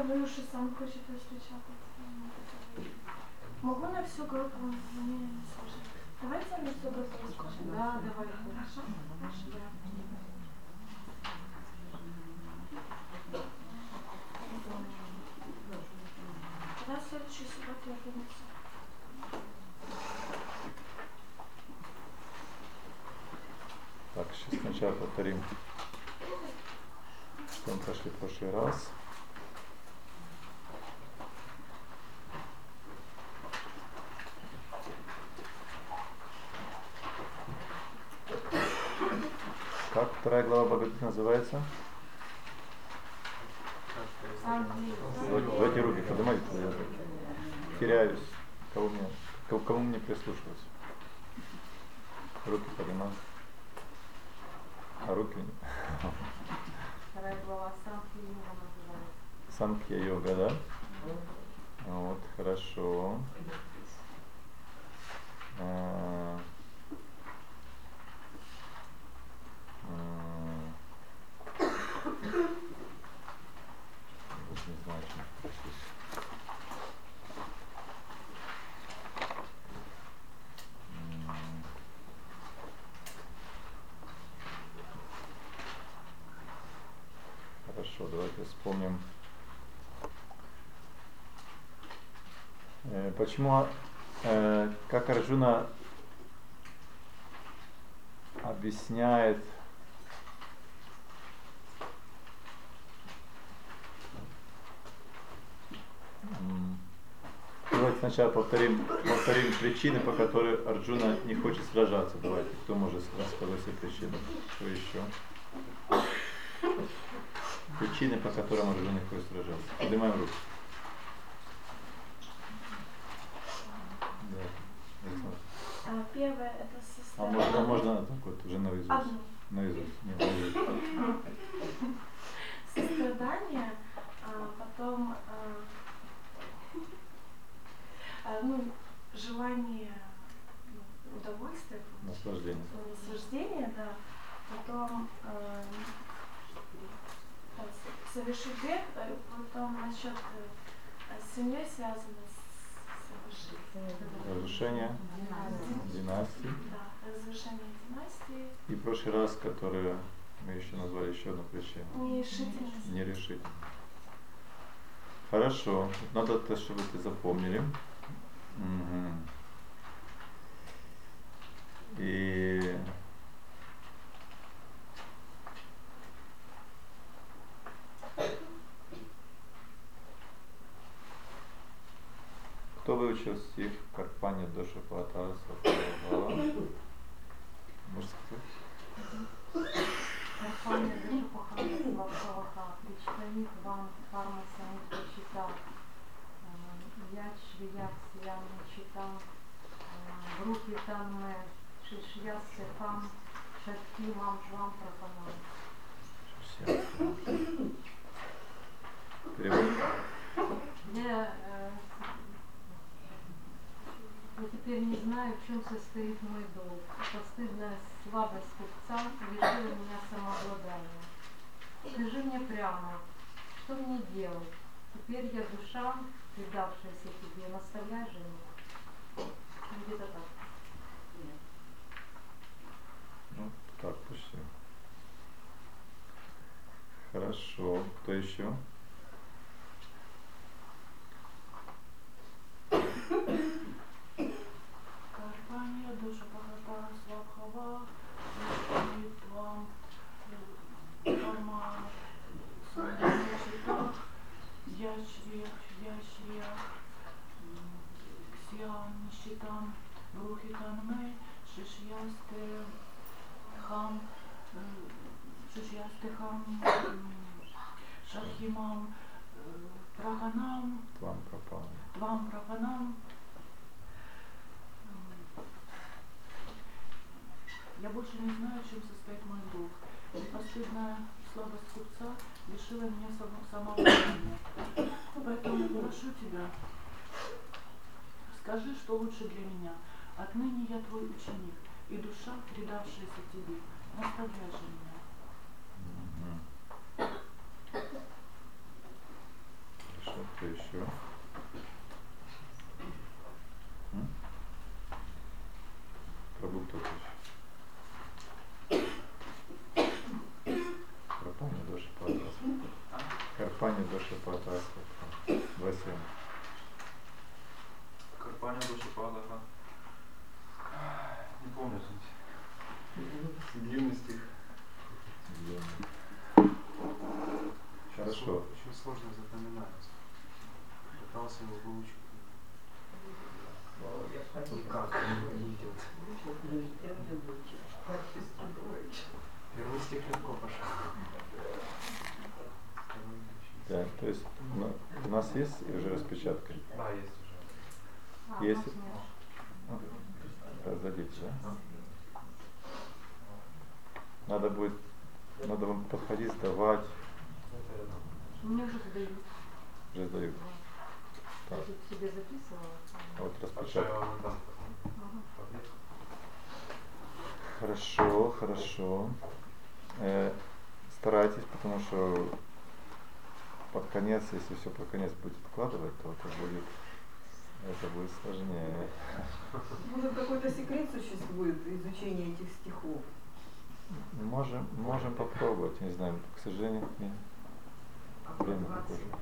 Вы сам хочет распечатать. Могу на всю группу? Мне не сложно. Давайте на всю группу расскажем. Да, давай. Хорошо? Тогда в следующую субботу я принесу. Так, сейчас сначала повторим, что мы прошли в прошлый раз. Как вторая глава Бхагавад-гиты называется? Давайте руки поднимайте, я теряюсь. Кому мне прислушиваться? Руки поднимать. А руки нет. Вторая глава Санкхья-йога называется. Санкхья-йога, да? Вот, хорошо. Не знаю, что Хорошо, давайте вспомним. Почему, как Арджуна объясняет давайте сначала повторим причины, по которым Арджуна не хочет сражаться. Давайте, кто может рассказать все причины? Что еще? Причины, по которым Арджуна не хочет сражаться. Поднимаем руку. Да. Первое это сострадание. А можно так вот уже наизусть? Одну. Наизусть. Нет, наизусть. Сострадание, потом желание удовольствия, наслаждение, да. Потом совершить грех, потом насчет с семьей связано разрушение династии. Да, разрушение династии. И в прошлый раз, который мы еще назвали еще одну причину. Нерешительность. Нерешительность. Хорошо. Надо, чтобы вы запомнили. Угу. И кто выучил стих Карпани Доша Патара Сатвала? Можете сказать? Карпани Доша Патара Сатвала Причтанит вам Карма Самудха Чита Яч Вият Сиям Читам Брухи Танме Шишья Сехам Шатки Мам Жвам Прапанам. Перевод? Я теперь не знаю, в чем состоит мой долг. Постыдная слабость купца лишила меня самообладания. Скажи мне прямо, что мне делать? Теперь я душа, предавшаяся тебе, наставляй же меня. Где-то так. Нет. Ну, так почти. Хорошо. Кто еще? Карпания Доша Патара Свабхава Вам Карма Самудха Чита Яч Вият Сиям Читам Брухи Танме Шишьясте Хам Шахимам Праханам Твам Прапанам. Я больше не знаю, в чем состоит мой долг. Постыдная слабость купца лишила меня самообладания. Поэтому прошу тебя, скажи, что лучше для меня. Отныне я твой ученик, и душа, предавшаяся тебе, наставляй же меня. Еще. Продуктов еще. Карпани доши патас. Карпани доши патас. 27. Карпания Душипада, ага. Не помню суть. Длинный стих. Хорошо. Очень сложно запоминать. Пытался его выучить. Как не идет. Первый стих легко пошел. Да, то есть у нас есть уже распечатка? Да, есть уже. А, Есть. у нас нет. Раздадите, да? Надо вам подходить, сдавать. Мне уже сдают. Уже сдают. Я Так, тут себе записывала. вот Большая распечатка. вам дам. Ага. Хорошо, хорошо. Старайтесь, потому что под конец, если все под конец будет откладывать, то это будет сложнее. Может, какой-то секрет существует изучения этих стихов? Можем попробовать, не знаю, к сожалению, время такое же.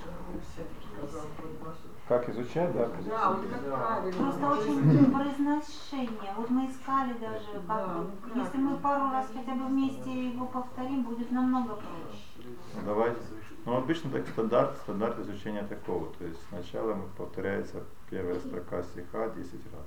Как изучать, да? Да, вот как правильно. Просто очень произношение. Вот мы искали даже, как Да, бы, правильно. если мы пару раз хотя бы вместе его повторим, будет намного проще. Ну, давайте. Ну, обычно так стандарт изучения такого. То есть сначала повторяется первая строка стиха 10 раз.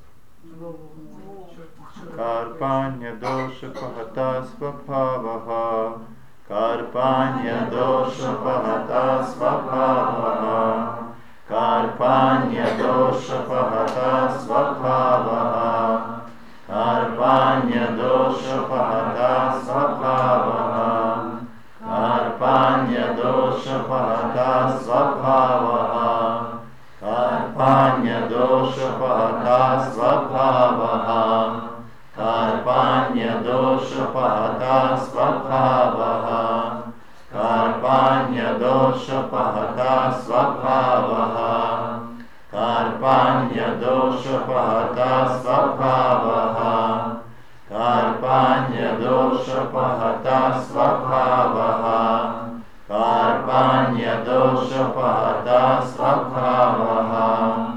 Карпанья доша пахата свабхаваха. Карпанья доша пахата свабхаваха. Карпанья доша пахата свабхаваха. Карпанья доша пахата свабхаваха. Карпанья доша пахата свабхаваха. Карпанья доша пахата свабхаваха. Карпанья доша пахата свабхаваха. Карпанья доша пахата свабхаваха. Карпанья доша пахата свабхаваха. Карпанья доша пахата свабхаваха. Карпанья доша пахата свабхаваха.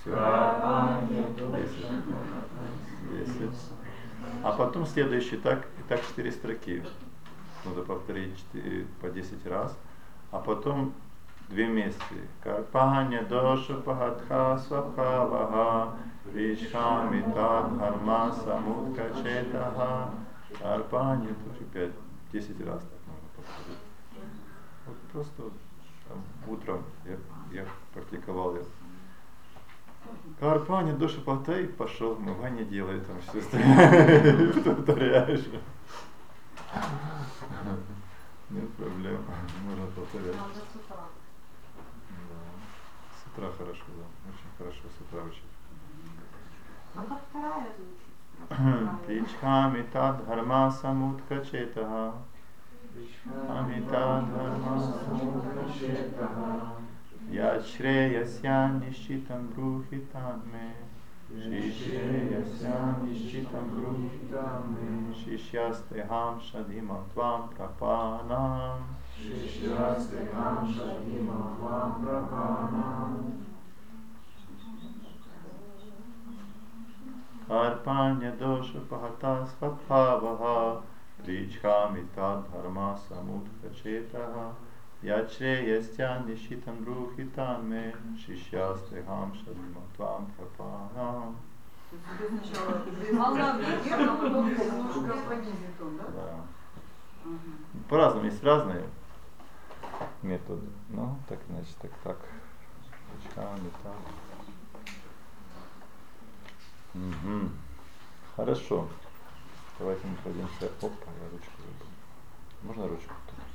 А потом следующий, так 4 строки. Надо повторить по 10 раз. А потом 2 вместе. Карпанья доша пахатха свабхаваха. Ричхами тадхарма самутка четаха. Карпанья тоже 10 раз так можно повторить. Вот просто там, утром я практиковал. Карпанья доша пахата и пошел, умывание делает, там все стоит, повторяешь. Нет проблем, можно повторять. Надо с утра. Да. С утра хорошо, да. Очень хорошо с утра учить. А как вторая звучит? Тичхами тадхарма самутка четаха. Тичхами тадхарма самутка четаха. Ячреясья нищитам брухитаме. Шишреясья нищитам брухитаме. Шишьястехам шадимам твам прапанам. Шишьястехам шадимам твам прапанам. Карпанья доша пахата свабхаваха. Тричхами тадхарма самутка четаха. Ячреястя нищитам брухитаме. Шишьястехам шадимам твам прапанам. Тебе сначала Волна вверх, вверх, а потом вниз. немножко понизит он, да? Да. Ага. По-разному, есть разные методы. Ну, так иначе, так. Ручками, так. Угу. Хорошо. Давайте мы пройдемся. Опа, я ручку забыл. Можно ручку?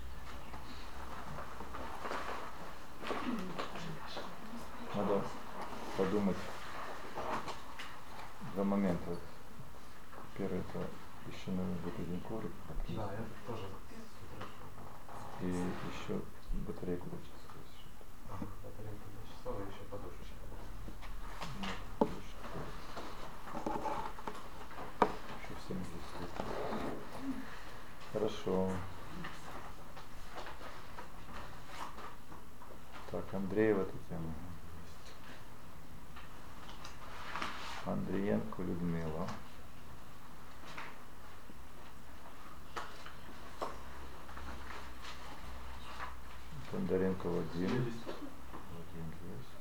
Надо подумать 2 момента. Первый это еще нужно будет 1 коврик. Да, я тоже. И еще батарейку дочистить. Батарейка, значит. Что еще подушечка? Еще все могут. Хорошо. Так, Андреева Татьяна. Андриенко Людмила. Бондаренко Вадим. Вадим есть.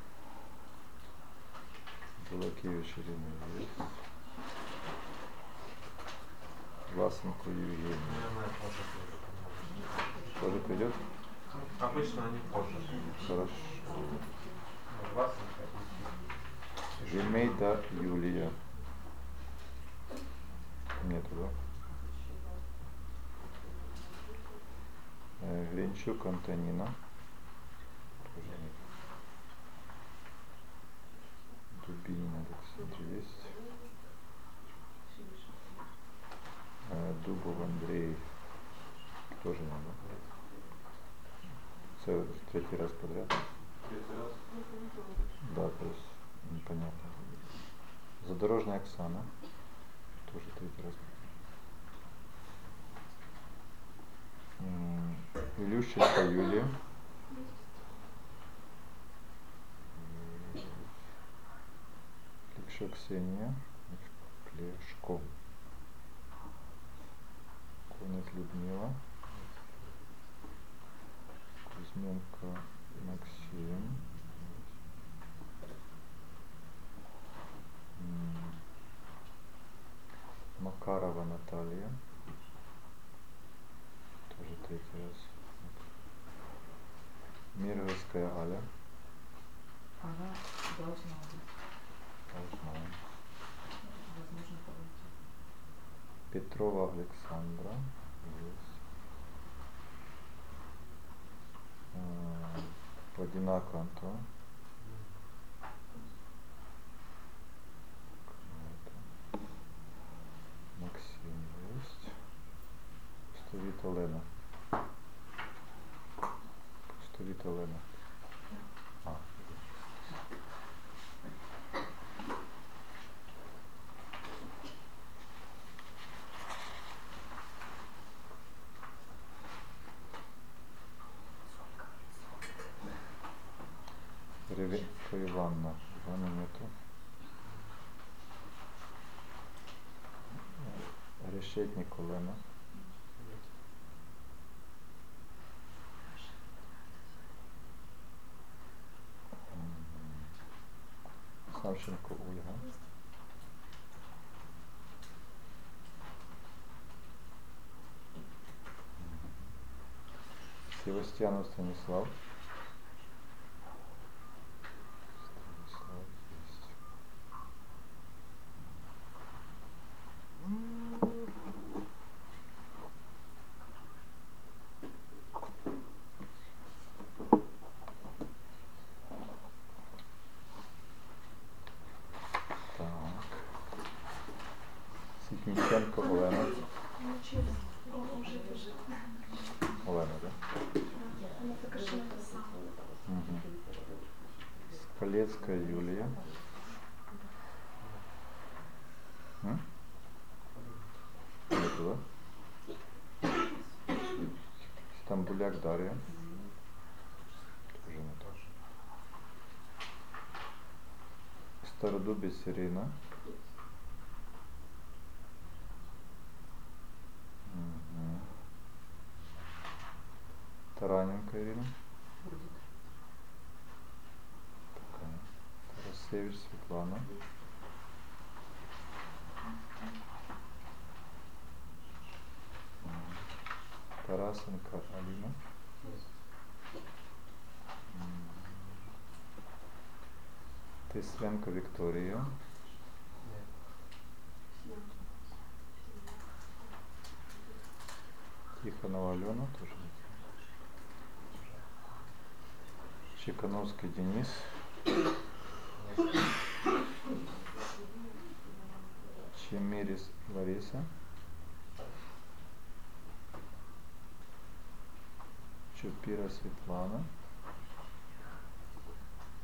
Булакевич Ирина есть. Власенко Евгений. Наверное, позже тоже. Тоже придет? Обычно они позже. Хорошо. Ну, 20 и Жемейда Юлия. Нету, да? Гринчук Антонина. Тоже нет. Дубинин Александр есть. Дубов Андрей. Тоже нет, да? Целый третий раз подряд. Третий раз. Да, то есть непонятно. Задорожная Оксана. Тоже третий раз. Илющенко Юлия. Кликшо Ксения. Клешко. Конек Людмила. Кузьменко Максим. Макарова Наталья. Тоже третий раз. Мировская Аля. Она должна быть. Должна. Возможно, подойти. Петрова Александра. Есть. Водинако Антон. Максим есть. Пустовит Олена. Пустовит Олена. А. Ревенко Ивановна. Ивана нету. Решетник Олена. Савченко Ольга. Севастьянов Станислав. Станислав есть. Так. Ситниченко Олена. Олена, да? Угу. Скалецкая Юлия. Нету, да? Стамбуляк Дарья. Тоже нету. Стародубец Ирина. Угу. Тараненко Ирина. Такая. Тарасевич Светлана. Тарасенко Алина. Тесленко Виктория. Тихонова Алена тоже нет. Чекановский Денис. Чемерис Лариса. Чупира Светлана.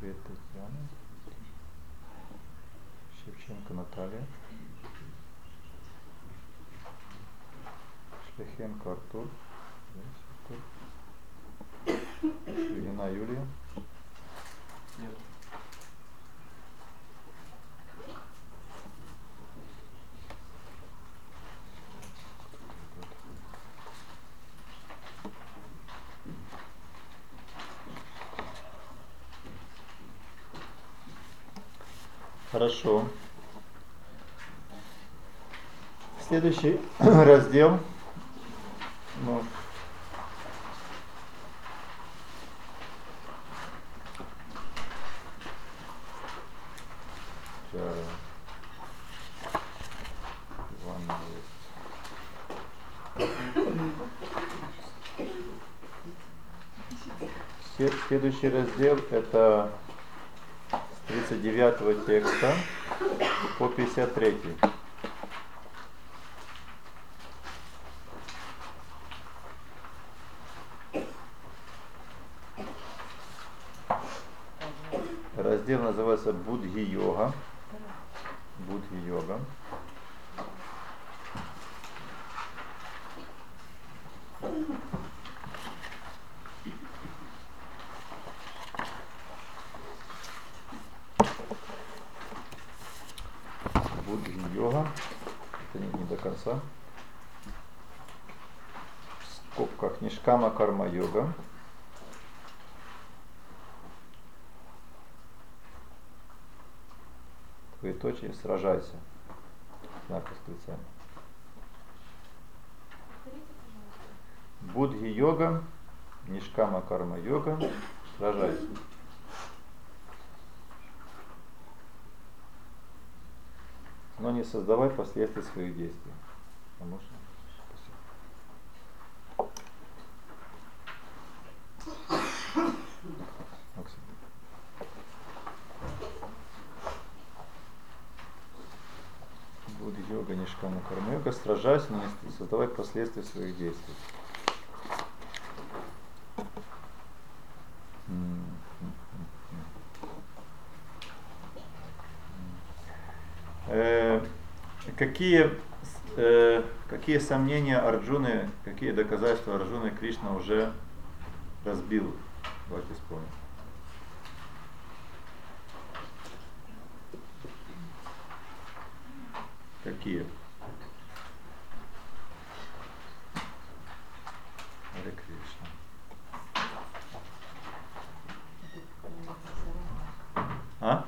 Свет Татьяна. Шевченко Наталья. Шляхенко Артур. Ильина Юлия. Нет. Хорошо. Следующий раздел. Ну, следующий раздел это с 39 текста по 53. Раздел называется Будхи-йога. Будхи-йога. Будхи-йога. Это не до конца. В скобках Нишкама карма-йога. Двоеточие, сражайся. Знак восклицания. Будхи-йога, Нишкама карма-йога, сражайся. Но не создавай последствий своих действий. А можно? Будхи-йога, Нишкама карма-йога, сражайся, но не создавай последствий своих действий. Какие сомнения Арджуны, какие доказательства Арджуны Кришна уже разбил? Давайте вспомним. Какие? Харе Кришна. А?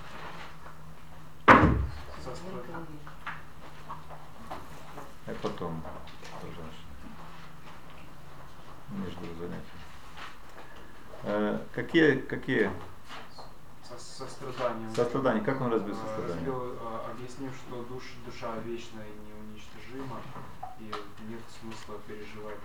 И потом тоже между занятиями. Какие? Сострадание. Сострадание. Как он разбил сострадание? Объяснив, что душа вечна и неуничтожима, и нет смысла переживать,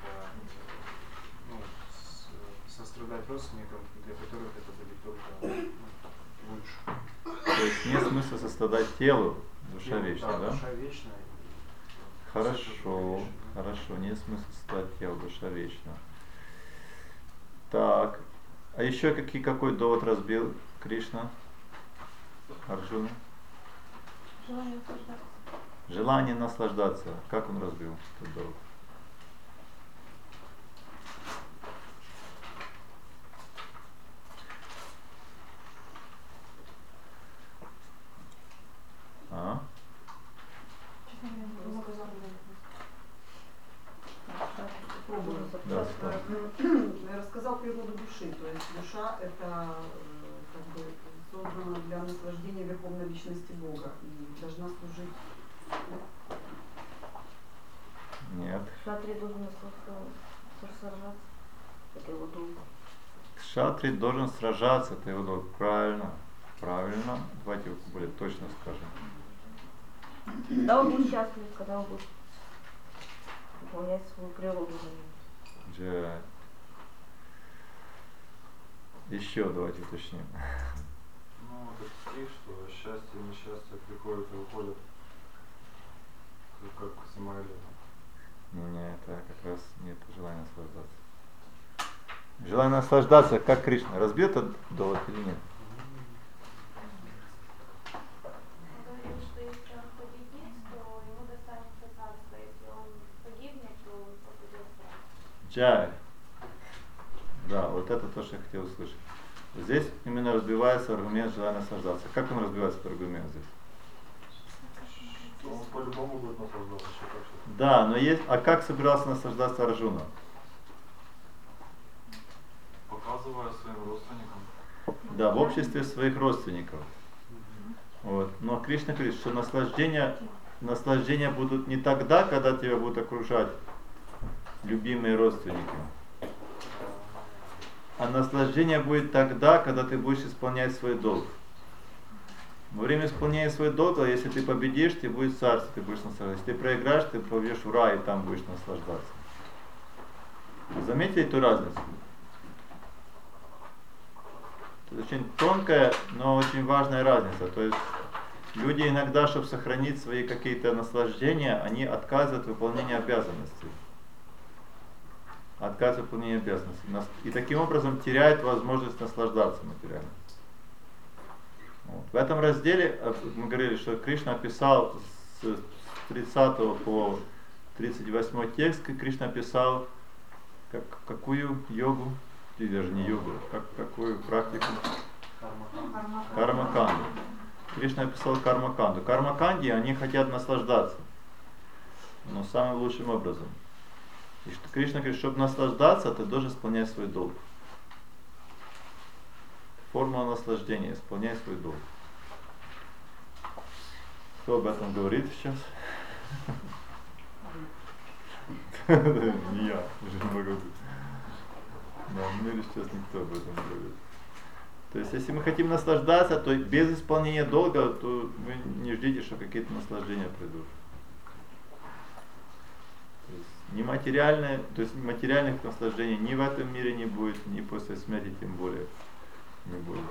сострадать родственникам, для которых это будет только лучше. То есть нет смысла сострадать телу, душа вечна, да? Душа вечна. Хорошо, хорошо, нет смысла сострадать тело, душа вечна. Так, а еще какой довод разбил Кришна? Арджуна? Желание наслаждаться. Желание наслаждаться. Как он разбил этот довод? Да, рассказал природу души, то есть душа это как бы создана для наслаждения верховной личности Бога и должна служить. Нет. Кшатрий должен сражаться, это его долг. Кшатрий должен сражаться, это его долг. Правильно, правильно. Давайте более точно скажем. Когда он будет счастлив, когда он будет выполнять свою природу. Джай. Еще давайте уточним. Ну, это стих, что счастье и несчастье приходят и уходят, как самолет. Не, это как раз нет желания наслаждаться. Желание наслаждаться, как Кришна. Разбил этот довод или нет? Джай. Да, вот это то, что я хотел услышать. Здесь именно разбивается аргумент желания наслаждаться. Как он разбивается, этот аргумент здесь? Он по-любому будет наслаждаться, что как же. Да, но есть. А как собирался наслаждаться Арджуна? Показывая своим родственникам. Да, в обществе своих родственников. Вот. Но Кришна говорит, что наслаждения будут не тогда, когда тебя будут окружать любимые родственники. А наслаждение будет тогда, когда ты будешь исполнять свой долг. Во время исполнения своего долга, если ты победишь, ты будешь царство, ты будешь наслаждаться. Если ты проиграешь, ты пойдешь в рай и там будешь наслаждаться. Заметьте эту разницу? Это очень тонкая, но очень важная разница. То есть люди иногда, чтобы сохранить свои какие-то наслаждения, они отказывают от выполнения обязанностей. Отказывают от выполнения обязанностей. И таким образом теряют возможность наслаждаться материально. Вот. В этом разделе мы говорили, что Кришна описал с 30 по 38 текст, Кришна описал какую йогу, или даже не йогу, какую практику? Карма-канду. Кришна описал карма-канду. Карма-канди, они хотят наслаждаться, но самым лучшим образом. И что Кришна говорит, чтобы наслаждаться, ты должен исполнять свой долг. Формула наслаждения, исполняй свой долг. Кто об этом говорит сейчас? Не я, уже не могу быть. Да, в мире сейчас никто об этом не говорит. То есть, если мы хотим наслаждаться, то без исполнения долга, то вы не ждите, что какие-то наслаждения придут. То есть, материальных наслаждений ни в этом мире не будет, ни после смерти тем более не будет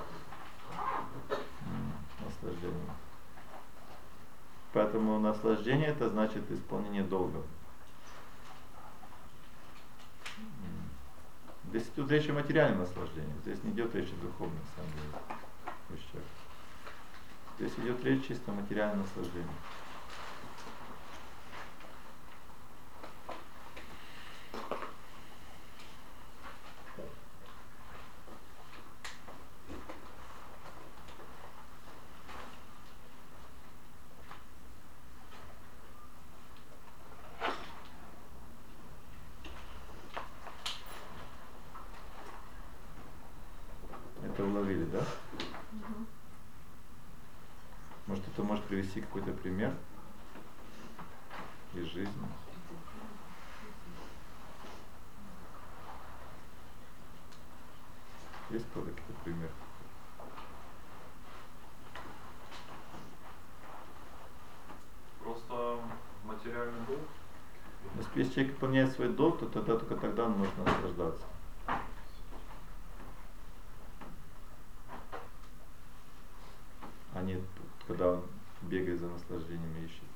наслаждения. Поэтому наслаждение это значит исполнение долга. Здесь тут речь о материальном наслаждении, здесь не идет речь о духовном, на самом деле, вещах. Здесь идет речь чисто о материальном наслаждении. Это уловили, да? Может, кто-то может привести какой-то пример из жизни? Есть кто-то какой-то пример? Просто материальный долг. Если человек выполняет свой долг, то тогда, только тогда он может наслаждаться. А не когда он бегает за наслаждением и ищет.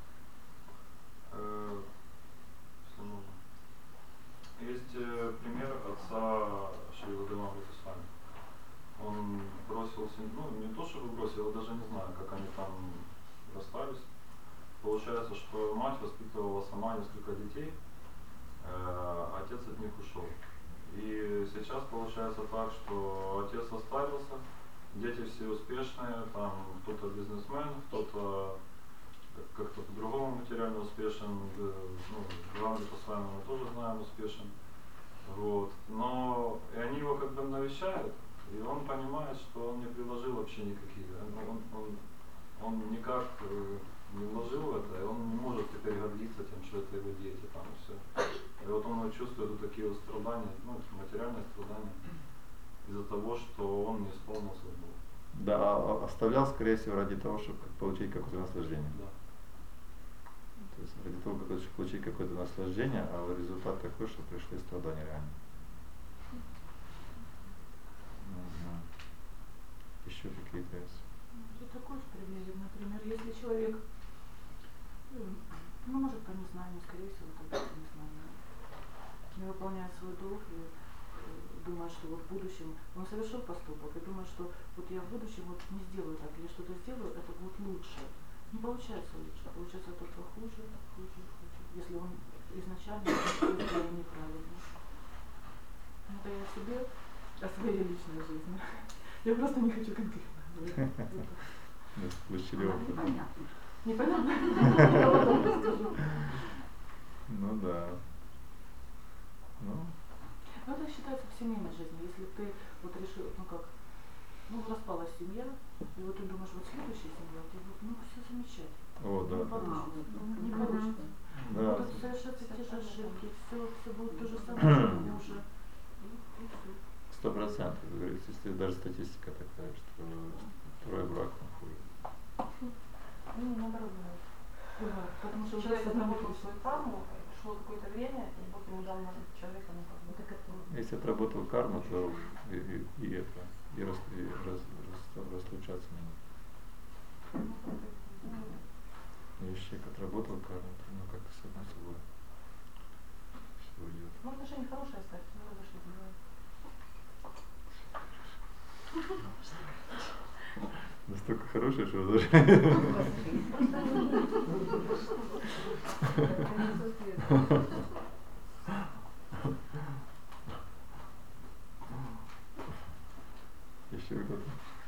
Если можно. Есть пример отца Шри Вадимамриты с вами. Он бросил семью, не то чтобы бросил, я даже не знаю, как они там расстались. Получается, что мать воспитывала сама несколько детей, отец от них ушел. И сейчас получается так, что отец состарился, дети все успешные, там кто-то бизнесмен, кто-то как-то по-другому материально успешен, Вадимамрита с вами мы тоже знаем успешен. Вот. Но и они его как бы навещают, и он понимает, что он не приложил вообще никаких, он никак не вложил в это, и он не может теперь гордиться тем, что это его дети там и все. И вот он чувствует вот такие вот страдания, материальные страдания из-за того, что он не исполнил свой долг. Да, оставлял, скорее всего, ради того, чтобы получить какое-то наслаждение. Да. То есть ради того, чтобы получить какое-то наслаждение, а результат такой, что пришли страдания реально. Еще какие-то есть. Это такой же пример. Например, если человек, может по незнанию, скорее всего, тогда по незнанию, не выполняет свой долг и думает, что вот в будущем он совершил поступок и думает, что вот я в будущем вот не сделаю так, или что-то сделаю, это будет лучше. Не получается лучше, получается только хуже. Если он изначально сделал неправильно. о себе, о своей личной жизни. Я просто не хочу конкретно говорить. Получили опыт. Непонятно. Непонятно? Я потом расскажу. Ну да. Ну, Ну, это считается в семейной жизни. Если ты вот решил, ну как, ну распалась семья, и вот ты думаешь, вот следующая семья, ты вот, ну все замечательно. о, Не да. получится. Не получится. Да. Будут совершаться те же ошибки, все будет то же самое, что мне уже. И всё. 100%, как говорится, если даже статистика такая, что второй брак он хуже. Ну, наоборот, бывает. Бывает, потому что уже Человек осознали отработал риски. свою карму, шло какое-то время, и Бог ему дал на человека, ну как бы. Так это Если отработал карму, то расстучаться не надо. Если человек отработал карму, то ну как-то само собой все уйдет. Ну, отношения хорошие остались, но разошлись, бывает. Настолько хорошее, что даже еще кто-то.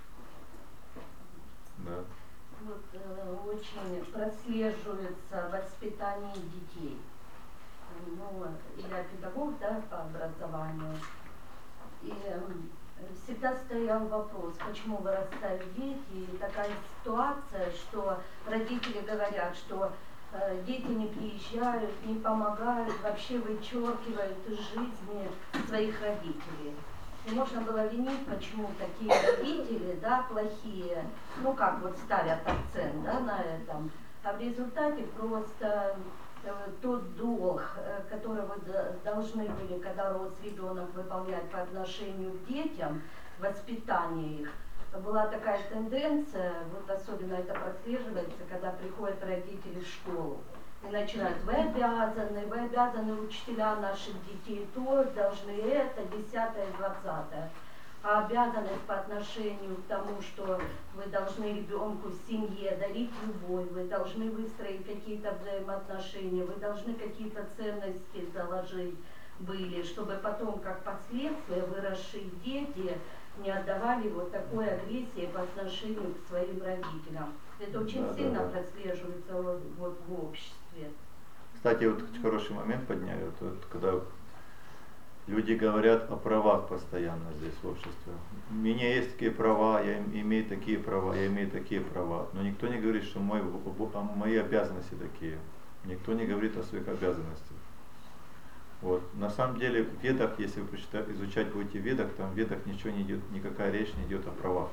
Да. Вот, очень прослеживается воспитание детей. Ну, я педагог, да, по образованию. И всегда стоял вопрос, почему вырастают дети. И такая ситуация, что родители говорят, что дети не приезжают, не помогают, вообще вычеркивают из жизни своих родителей. И можно было винить, почему такие родители, да, плохие, ну как вот ставят акцент, да, на этом. А в результате просто тот долг, который вы должны были, когда рос ребенок, выполнять по отношению к детям, воспитание их, была такая тенденция, вот особенно это прослеживается, когда приходят родители в школу и начинают: вы обязаны, учителя наших детей то, должны это, 10-е, 20-е. А обязанность по отношению к тому, что вы должны ребенку в семье дарить любовь, вы должны выстроить какие-то взаимоотношения, вы должны какие-то ценности заложить были, чтобы потом, как последствия, выросшие дети не отдавали вот такой агрессии по отношению к своим родителям. Это очень сильно прослеживается вот в обществе. Кстати, вот хороший момент подняли, вот, когда люди говорят о правах постоянно здесь в обществе. У меня есть такие права, я имею такие права, я имею такие права. Но никто не говорит, что мои обязанности такие. Никто не говорит о своих обязанностях. Вот. На самом деле в Ведах, если вы изучать будете Ведах, там в Ведах ничего не идет, никакая речь не идет о правах.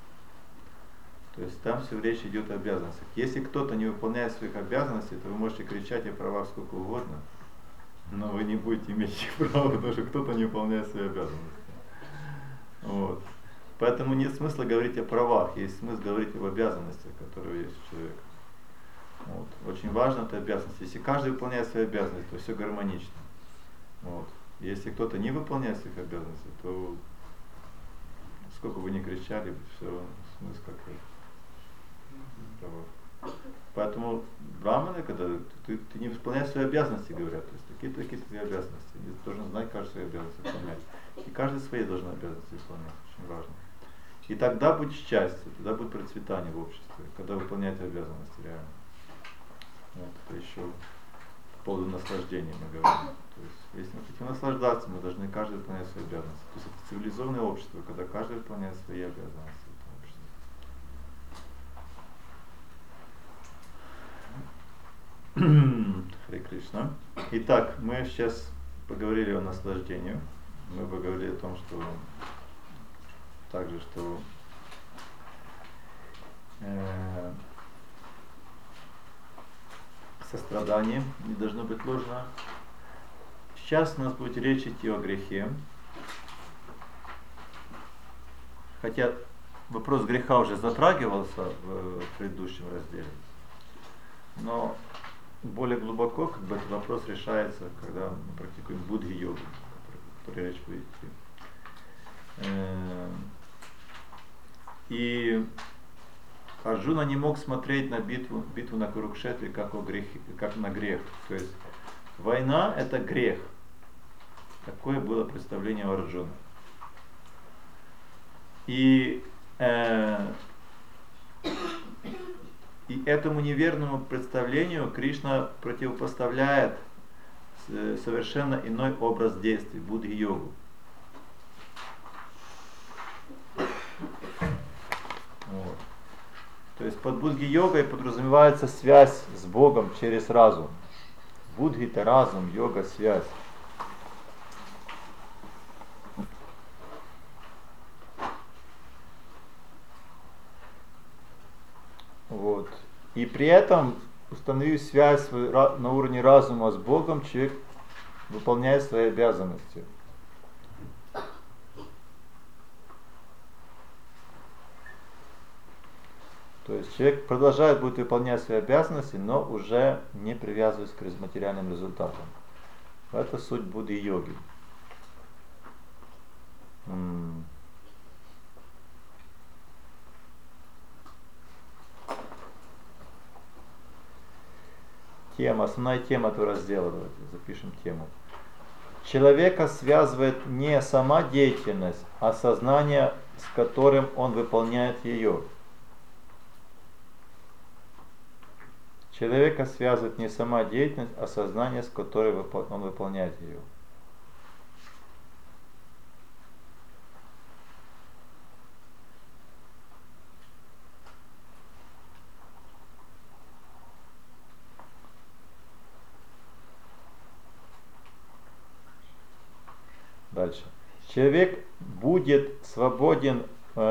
То есть там все речь идет о обязанностях. Если кто-то не выполняет своих обязанностей, то вы можете кричать о правах сколько угодно, но вы не будете иметь их права, потому что кто-то не выполняет свои обязанности. Вот. Поэтому нет смысла говорить о правах, есть смысл говорить об обязанностях, которые есть у человека. Вот. Очень важно это обязанности. Если каждый выполняет свои обязанности, то все гармонично. Вот. Если кто-то не выполняет своих обязанностей, то сколько бы ни кричали, все равно смысл какой. Поэтому браманы, когда ты не выполняешь свои обязанности, говорят, то есть такие твои обязанности. Ты должен знать каждую свою обязанность выполнять. И каждый свои должен обязанности выполнять, очень важно. И тогда будет счастье, тогда будет процветание в обществе, когда выполняете обязанности реально. Вот, это еще по поводу наслаждения мы говорим. То есть, если мы хотим наслаждаться, мы должны каждый выполнять свои обязанности. То есть это цивилизованное общество, когда каждый выполняет свои обязанности. Харе Кришна. Итак, мы сейчас поговорили о наслаждении. Мы поговорили о том, что также, что сострадание не должно быть ложно. Сейчас у нас будет речь идти о грехе. Хотя вопрос греха уже затрагивался в предыдущем разделе. Но более глубоко этот вопрос решается, когда мы практикуем будхи-йогу, о которой речь будет идти. И Арджуна не мог смотреть на битву на Курукшетре как на грех. То есть война — это грех. Такое было представление у Арджуны. И этому неверному представлению Кришна противопоставляет совершенно иной образ действий, будхи-йогу. Вот. То есть под будхи-йогой подразумевается связь с Богом через разум. Будхи — это разум, йога — связь. Вот. И при этом, установив связь на уровне разума с Богом, человек выполняет свои обязанности. То есть человек продолжает будет выполнять свои обязанности, но уже не привязываясь к материальным результатам. Это суть будхи-йоги. Основная тема этого раздела, давайте запишем тему. Человека связывает не сама деятельность, а сознание, с которым он выполняет ее. Человека связывает не сама деятельность, а сознание, с которым он выполняет ее. Дальше. Человек будет свободен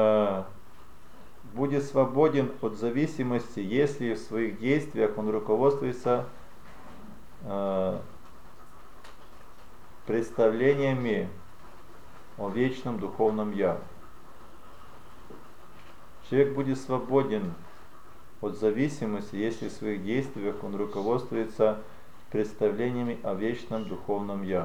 от зависимости, если в своих действиях он руководствуется представлениями о вечном духовном Я. Человек будет свободен от зависимости, если в своих действиях он руководствуется представлениями о вечном духовном Я.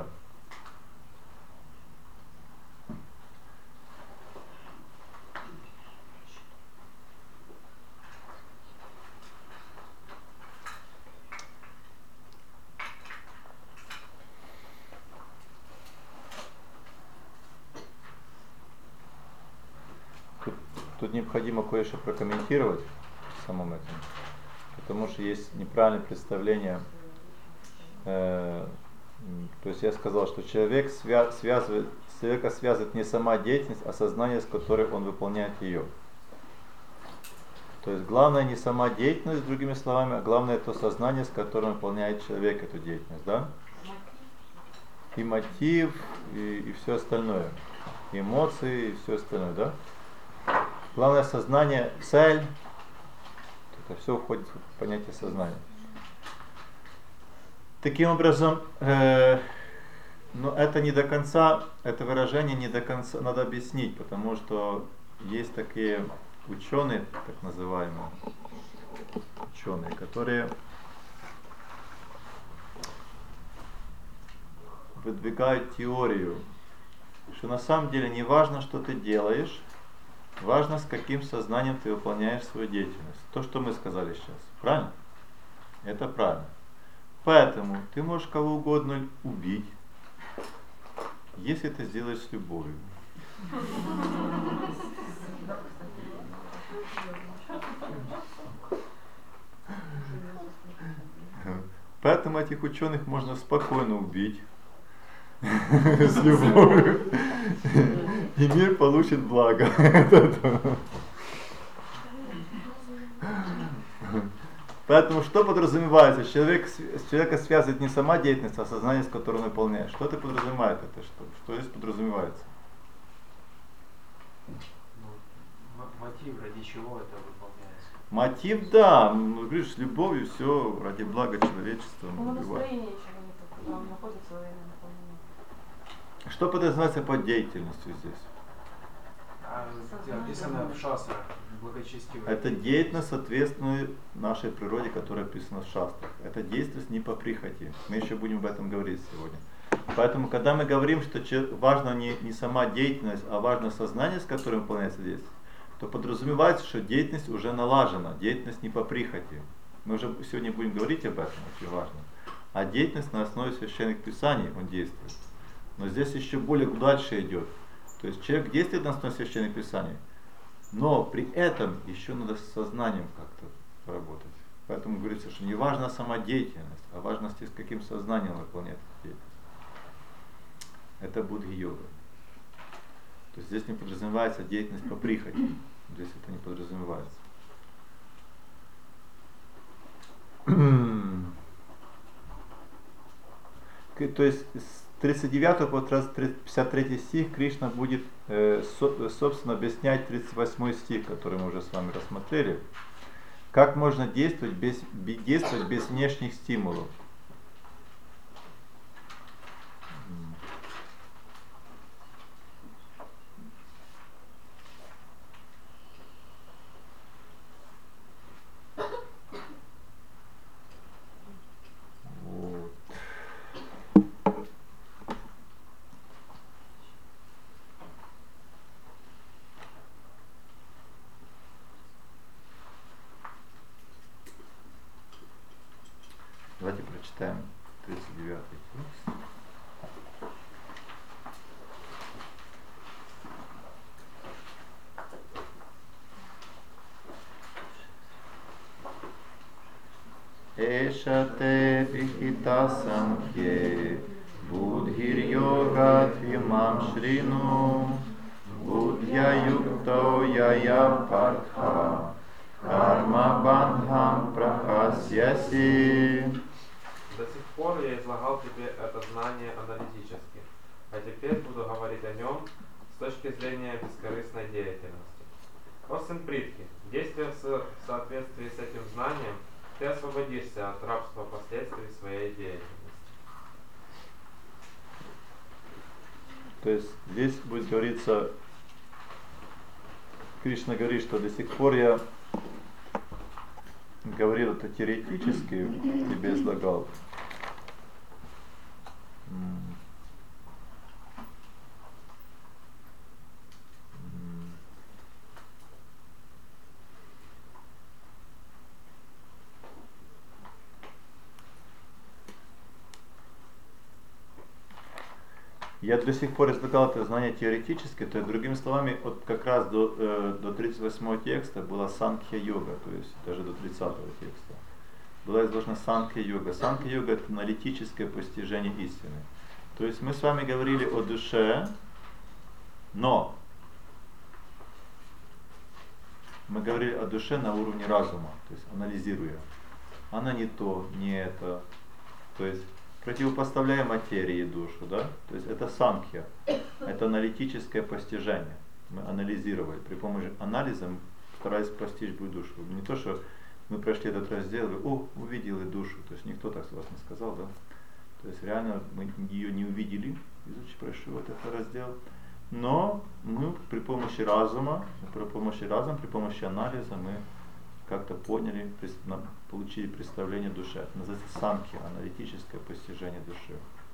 Тут необходимо кое-что прокомментировать в самом этом, потому что есть неправильное представление. То есть я сказал, что человека связывает не сама деятельность, а сознание, с которой он выполняет ее. То есть главное не сама деятельность, другими словами, а главное это сознание, с которым выполняет человек эту деятельность, да? И мотив, и все остальное, и эмоции, и все остальное, да? Главное сознание, цель, это все входит в понятие сознания. Таким образом, но это не до конца, это выражение не до конца надо объяснить, потому что есть такие ученые, так называемые ученые, которые выдвигают теорию, что на самом деле не важно, что ты делаешь, важно, с каким сознанием ты выполняешь свою деятельность. То, что мы сказали сейчас. Правильно? Это правильно. Поэтому ты можешь кого угодно убить, если ты сделаешь с любовью. Поэтому этих ученых можно спокойно убить с любовью, и мир получит благо. Поэтому что подразумевается? Человека связывает не сама деятельность, а сознание, с которым он выполняет. Что это подразумевает? Что здесь подразумевается? Мотив, ради чего это выполняется? Мотив, да. Говоришь, с любовью все ради блага человечества. Настроение еще не там находится во время выполнения. Что подразумевается под деятельностью здесь? Описано в шастрах, благочестивая. Это деятельность, соответствует нашей природе, которая описана в шастрах. Это деятельность не по прихоти. Мы еще будем об этом говорить сегодня. Поэтому, когда мы говорим, что важно не сама деятельность, а важно сознание, с которым выполняется действие, то подразумевается, что деятельность уже налажена, деятельность не по прихоти. Мы уже сегодня будем говорить об этом, очень важно. А деятельность на основе священных писаний он действует. Но здесь еще более дальше идет. То есть человек действует на основе Священных Писаний, но при этом еще надо с сознанием как-то поработать. Поэтому говорится, что не важна сама деятельность, а важно, с каким сознанием выполняет деятельность. Это будхи-йога. То есть здесь не подразумевается деятельность по прихоти. Здесь это не подразумевается. То есть с 39 по 53 стих Кришна будет, собственно, объяснять 38 стих, который мы уже с вами рассмотрели. Как можно действовать без внешних стимулов. Давайте прочитаем 39 текст. Эшате пихита санхе будхир йога твимам шрину будхья юкто яя партха карма бандхам прахасьяси. До сих пор я излагал тебе это знание аналитически, а теперь буду говорить о нем с точки зрения бескорыстной деятельности. О сын Притхи, действуя в соответствии с этим знанием, ты освободишься от рабства последствий своей деятельности. То есть здесь будет говориться, Кришна говорит, что до сих пор я говорил это теоретически, тебе излагал. Я до сих пор излагал это знание теоретически, то есть, другими словами, вот как раз до 38 текста была санкхья-йога, то есть даже до 30 текста. Была изложена санкхья-йога. Санкхья-йога — это аналитическое постижение истины. То есть мы с вами говорили о душе, но мы говорили о душе на уровне разума, то есть анализируя. Она не то, не это. То есть противопоставляем материи душу, да? То есть это санкхья, это аналитическое постижение. Мы анализировали, при помощи анализа мы старались постичь душу. Не то, что мы прошли этот раздел, увидели душу, то есть никто так с вас не сказал, да? То есть реально мы ее не увидели, прошли вот этот раздел, но мы при помощи разума, при помощи анализа мы как-то поняли, получили представление души. Это называется санкхья, аналитическое постижение души.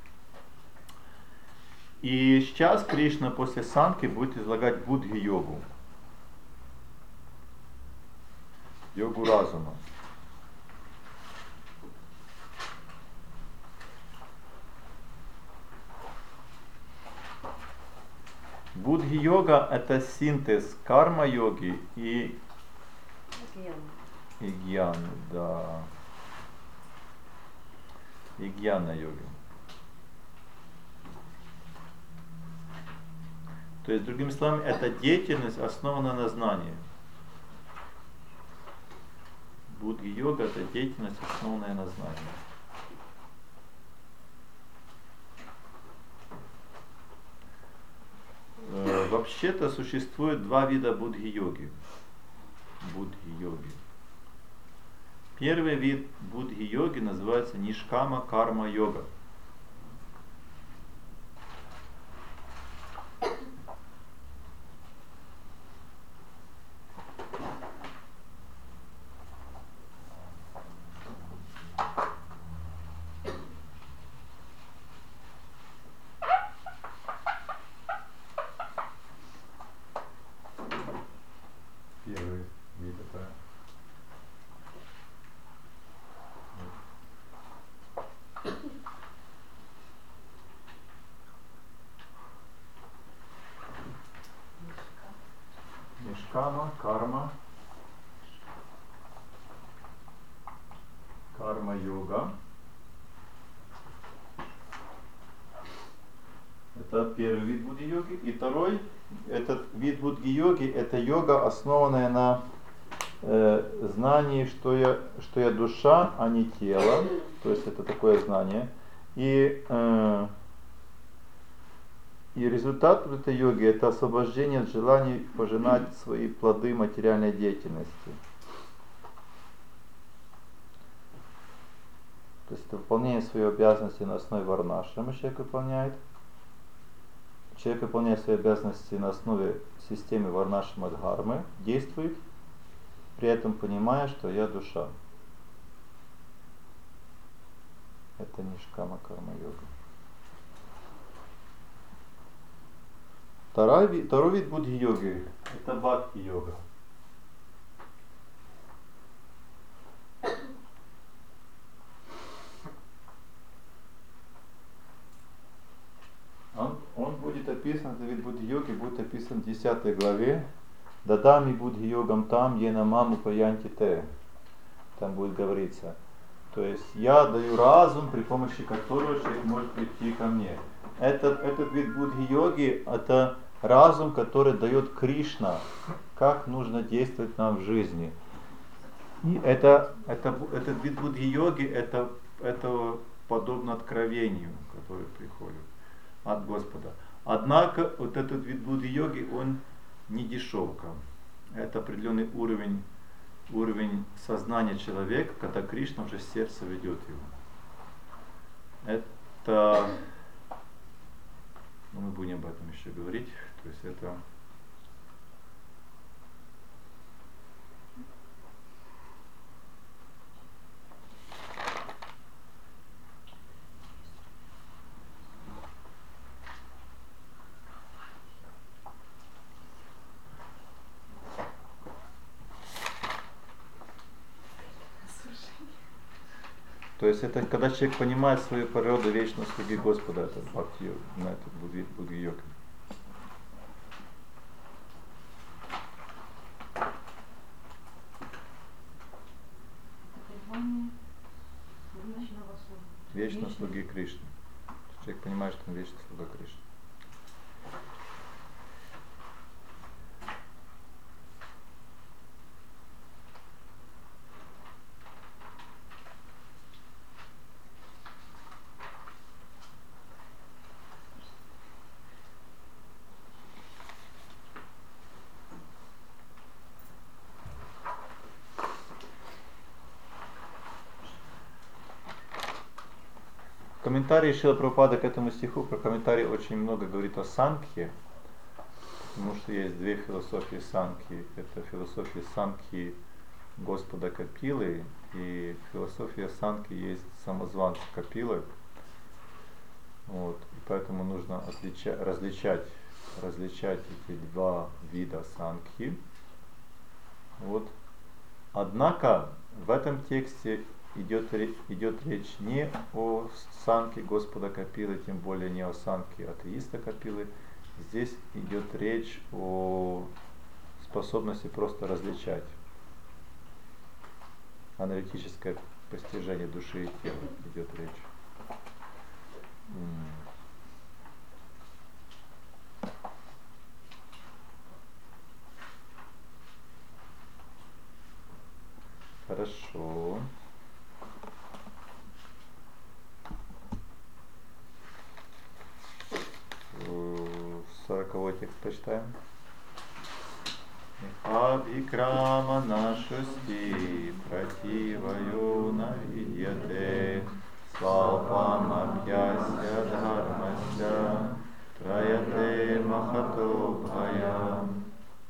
И сейчас Кришна после санкхи будет излагать будхи-йогу, йогу разума. Будхи-йога — это синтез карма-йоги и гьяны, да. И гьяна-йоги. То есть, другими словами, эта деятельность основана на знании. Будхи-йога — это деятельность, основанная на знании. Вообще-то существует два вида будхи-йоги. Первый вид будхи-йоги называется нишкама карма-йога. Первый вид это нишкама, карма. Карма-йога. Это первый вид будди-йоги. И второй, этот вид будди-йоги, это йога, основанная на знании, что я душа, а не тело. То есть это такое знание. И результат этой йоги — это освобождение от желаний пожинать свои плоды материальной деятельности. То есть это выполнение своей обязанности на основе варнашрама человек выполняет. Человек выполняет свои обязанности на основе системы варнашрама дхармы, действует, при этом понимая, что я душа. Это нишкама карма-йога. Второй вид будди-йоги — это бхакти-йога. Он будет описан, этот вид будди-йоги будет описан в 10 главе. Дадами будди-йогам там, енамаму паянти те. Там будет говориться. То есть я даю разум, при помощи которого человек может прийти ко мне. Этот вид будди-йоги — это разум, который дает Кришна, как нужно действовать нам в жизни. И этот вид будди-йоги это подобно откровению, которое приходит от Господа. Однако вот этот вид будди-йоги, он не дешевка. Это определенный уровень сознания человека, когда Кришна уже в сердце ведет его. Это, мы будем об этом еще говорить. То есть это это когда человек понимает свою природу вечного слуги Господа, это бхакти-йога, это будди-йога. Вечного слуги Кришны. Человек понимает, что он вечный слуга Кришны. Комментарии Шрила Прабхупады к этому стиху, про комментарии очень много говорит о Санкхе, потому что есть две философии Санкхи. Это философия Санкхи Господа Капилы, и философия Санкхи есть самозванца Капилы. Вот. И поэтому нужно различать эти два вида Санкхи. Вот. Однако в этом тексте идет речь не о санке Господа Капилы, тем более не о санке атеиста Капилы. Здесь идет речь о способности просто различать. Аналитическое постижение души и тела идет речь. Хорошо. 40-й текст почитаем. Абикрама нашусти противою навидьяте свалпам абьясья дхармасья траяте махато бхаям.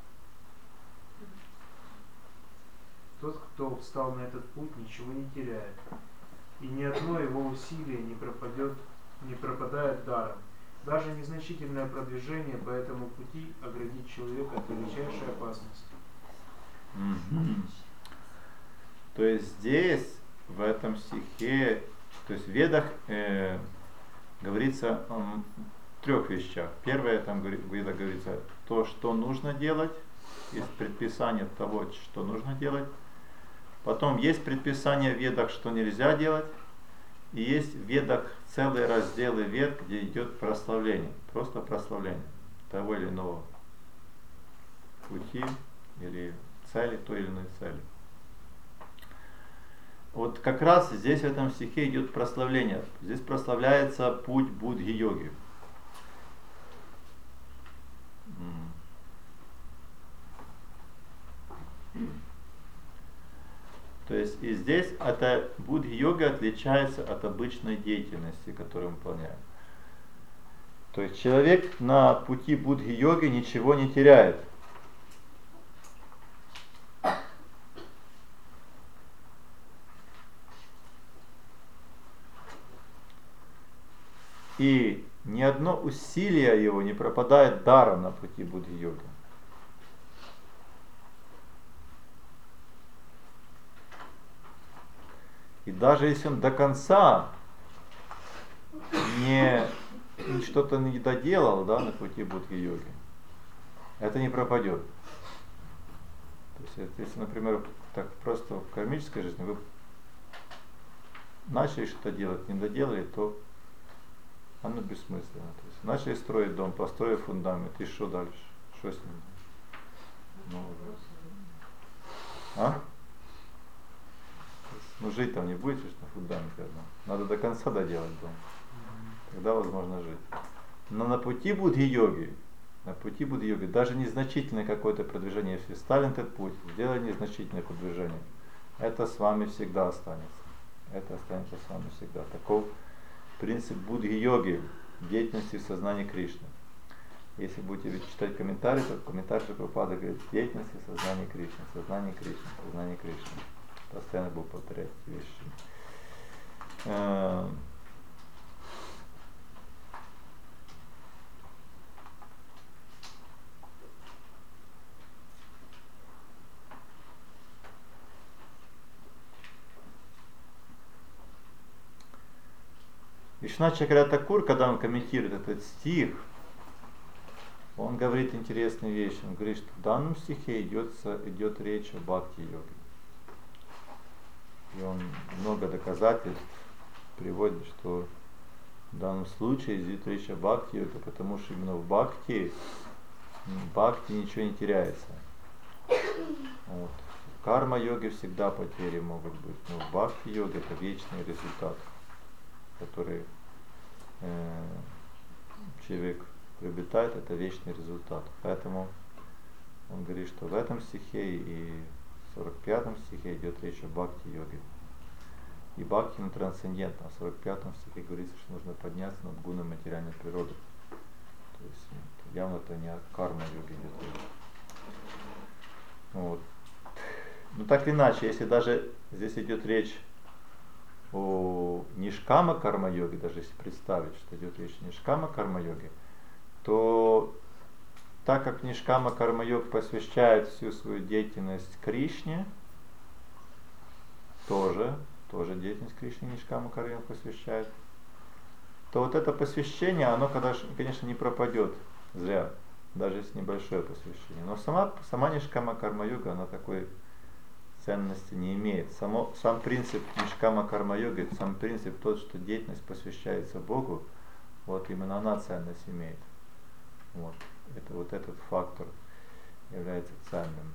Тот, кто встал на этот путь, ничего не теряет, и ни одно его усилие не пропадает даром. Даже незначительное продвижение по этому пути оградит человека от величайшей опасности. То есть здесь, в этом стихе, то есть в Ведах говорится трех вещах. Первое, там говорится, то, что нужно делать, есть предписание того, что нужно делать. Потом есть предписание в Ведах, что нельзя делать. И есть в Ведах целые разделы Вед, где идет прославление, просто прославление того или иного пути или цели, той или иной цели. Вот как раз здесь в этом стихе идет прославление. Здесь прославляется путь Будхи-йоги. То есть и здесь это Будхи-йога отличается от обычной деятельности, которую мы выполняем. То есть человек на пути Будхи-йоги ничего не теряет. И ни одно усилие его не пропадает даром на пути Будхи-йоги. И даже если он до конца что-то не доделал, да, на пути Будхи-йоги, это не пропадет. То есть, если, например, так просто в кармической жизни вы начали что-то делать, не доделали, то оно бессмысленно. То есть, начали строить дом, построили фундамент, и что дальше? Что с ним? Ну, жить там не будете, что на фундаменте одном. Надо до конца доделать дом. Тогда возможно жить. Но на пути Будхи-йоги, даже незначительное какое-то продвижение, если встали на этот путь, сделали незначительное продвижение, это с вами всегда останется. Это останется с вами всегда. Таков принцип Будхи-йоги, деятельности в сознании Кришны. Если будете читать комментарии, то комментарий Прабхупады говорит: деятельности в сознании Кришны, сознание Кришны, сознание Кришны. Постоянно буду повторять эти вещи. Вишванат Чакраборти Тхакур, когда он комментирует этот стих, он говорит интересные вещи. Он говорит, что в данном стихе идет речь о бхакти-йоге. И он много доказательств приводит, что в данном случае идет речь о бхакти-йоге, потому что именно в бхакти ничего не теряется. Вот. В карма-йоге всегда потери могут быть, но в бхакти-йоге это вечный результат, который человек приобретает, это вечный результат. Поэтому он говорит, что в этом стихе и в 45-м стихе идет речь о бхакти-йоге. И бхакти на трансцендентном. В 45-м стихе говорится, что нужно подняться над гуной материальной природы. То есть явно это не о карма-йоге идет речь. Вот. Но так или иначе, если даже здесь идет речь о нишкама карма-йоге, даже если представить, что идет речь о нишкама карма-йоге, то так как нишкама карма-йог посвящает всю свою деятельность Кришне, тоже деятельность Кришне нишкама карма-йог посвящает, то вот это посвящение, оно, конечно, не пропадет зря, даже если небольшое посвящение. Но сама нишкама карма-йога, она такой ценности не имеет. Сам принцип нишкама карма-йоги, сам принцип тот, что деятельность посвящается Богу, вот именно она ценность имеет. Вот. Это вот этот фактор является ценным.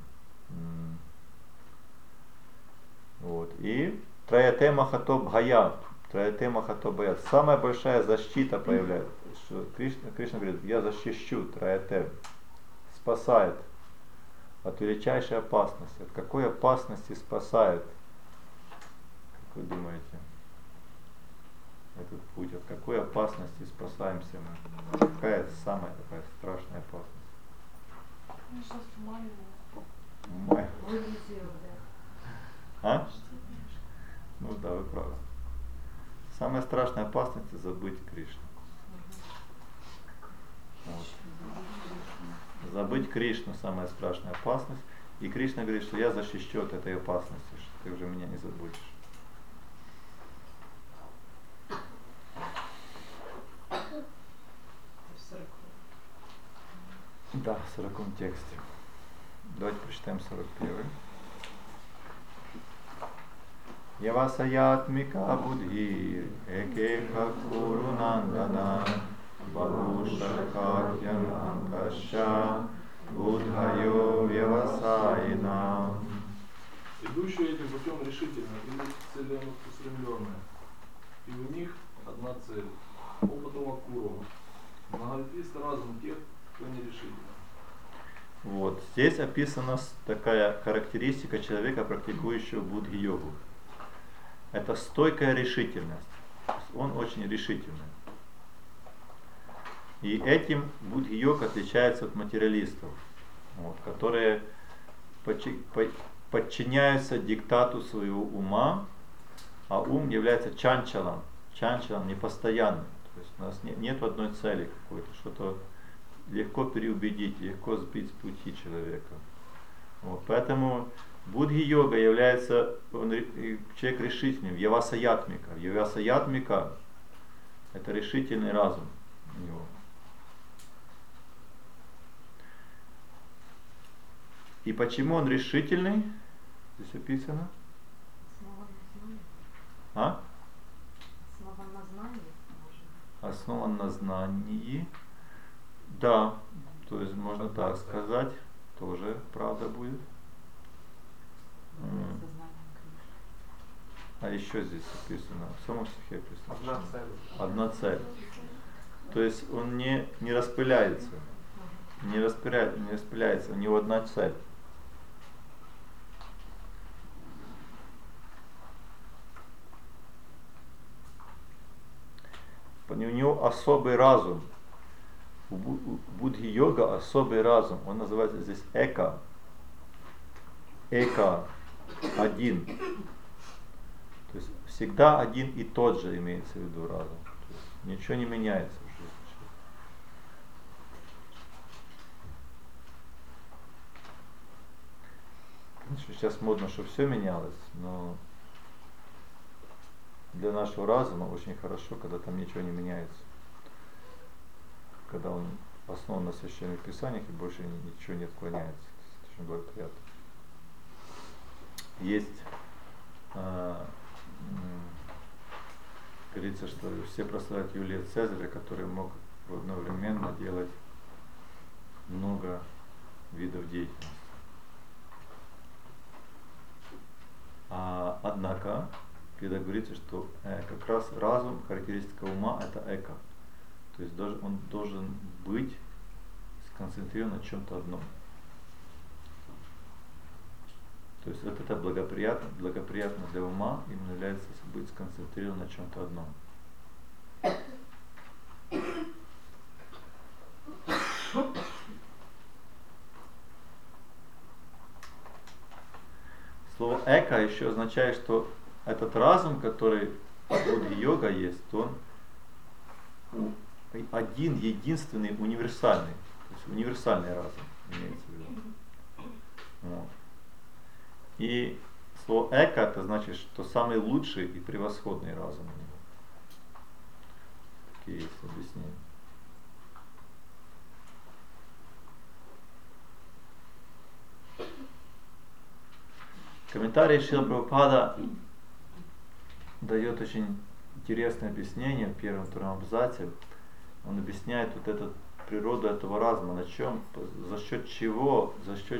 Вот. И Траяте Махато Бхая. Траяте Махато Бхая. Самая большая защита появляется. Что Кришна говорит, я защищу Траяте. Спасает от величайшей опасности. От какой опасности спасает? Как вы думаете? Этот путь, от какой опасности спасаемся мы? Какая самая такая страшная опасность? А? Ну да, вы правы. Самая страшная опасность — это забыть Кришну. Вот. Забыть Кришну — самая страшная опасность. И Кришна говорит, что я защищу от этой опасности, что ты уже меня не забудешь. Да, в 40-м тексте. Давайте прочитаем 41-й. Явасаятмика будхи экеха курунандана бхушакахьям анташя будхайо вявасаина. Идущие этим путем решительно и целеустремленные. И у них одна цель – опытом Акурова. Многолетист разум тех, кто не решительный. Вот. Здесь описана такая характеристика человека, практикующего будхи-йогу. Это стойкая решительность. Он очень решительный. И этим будхи-йог отличается от материалистов, вот, которые подчиняются диктату своего ума, а ум является чанчалом. Чанчалом непостоянным. То есть у нас нет одной цели какой-то, что-то легко переубедить, легко сбить с пути человека. Вот, поэтому будхи-йога является человек решительным, явасаятмика. Явасаятмика – это решительный разум у него. И почему он решительный? Здесь описано. А? Основан на знании. Основан на знании. Да, то есть можно так сказать. Тоже правда будет. А еще здесь описано, в самом стихе описано. Одна цель. Одна цель. То есть он не распыляется. Не распыляется, у него одна цель. У него особый разум. У будхи-йога особый разум. Он называется здесь эка. Эка. Один. То есть всегда один и тот же имеется в виду разум. То есть ничего не меняется в жизни. Сейчас модно, что все менялось, но для нашего разума очень хорошо, когда там ничего не меняется. Когда он основан на священных писаниях и больше ничего не отклоняется. Это очень благоприятно. Есть, говорится, что все прославляют Юлия Цезаря, который мог одновременно делать много видов деятельности. Однако, когда говорится, что как раз разум, характеристика ума, это эко. То есть он должен быть сконцентрирован на чем-то одном. То есть вот это благоприятно для ума именно является быть сконцентрирован на чем-то одном. Слово эко еще означает, что этот разум, который в будхи-йога есть, он один, единственный, универсальный. То есть универсальный разум имеется в виду. Вот. И слово эко это значит, что самый лучший и превосходный разум у него. Такие есть объяснения. Комментарий Шрила Прабхупада дает очень интересное объяснение в первом-втором абзаце. Он объясняет вот эту природу этого разума, на чем, за счет чего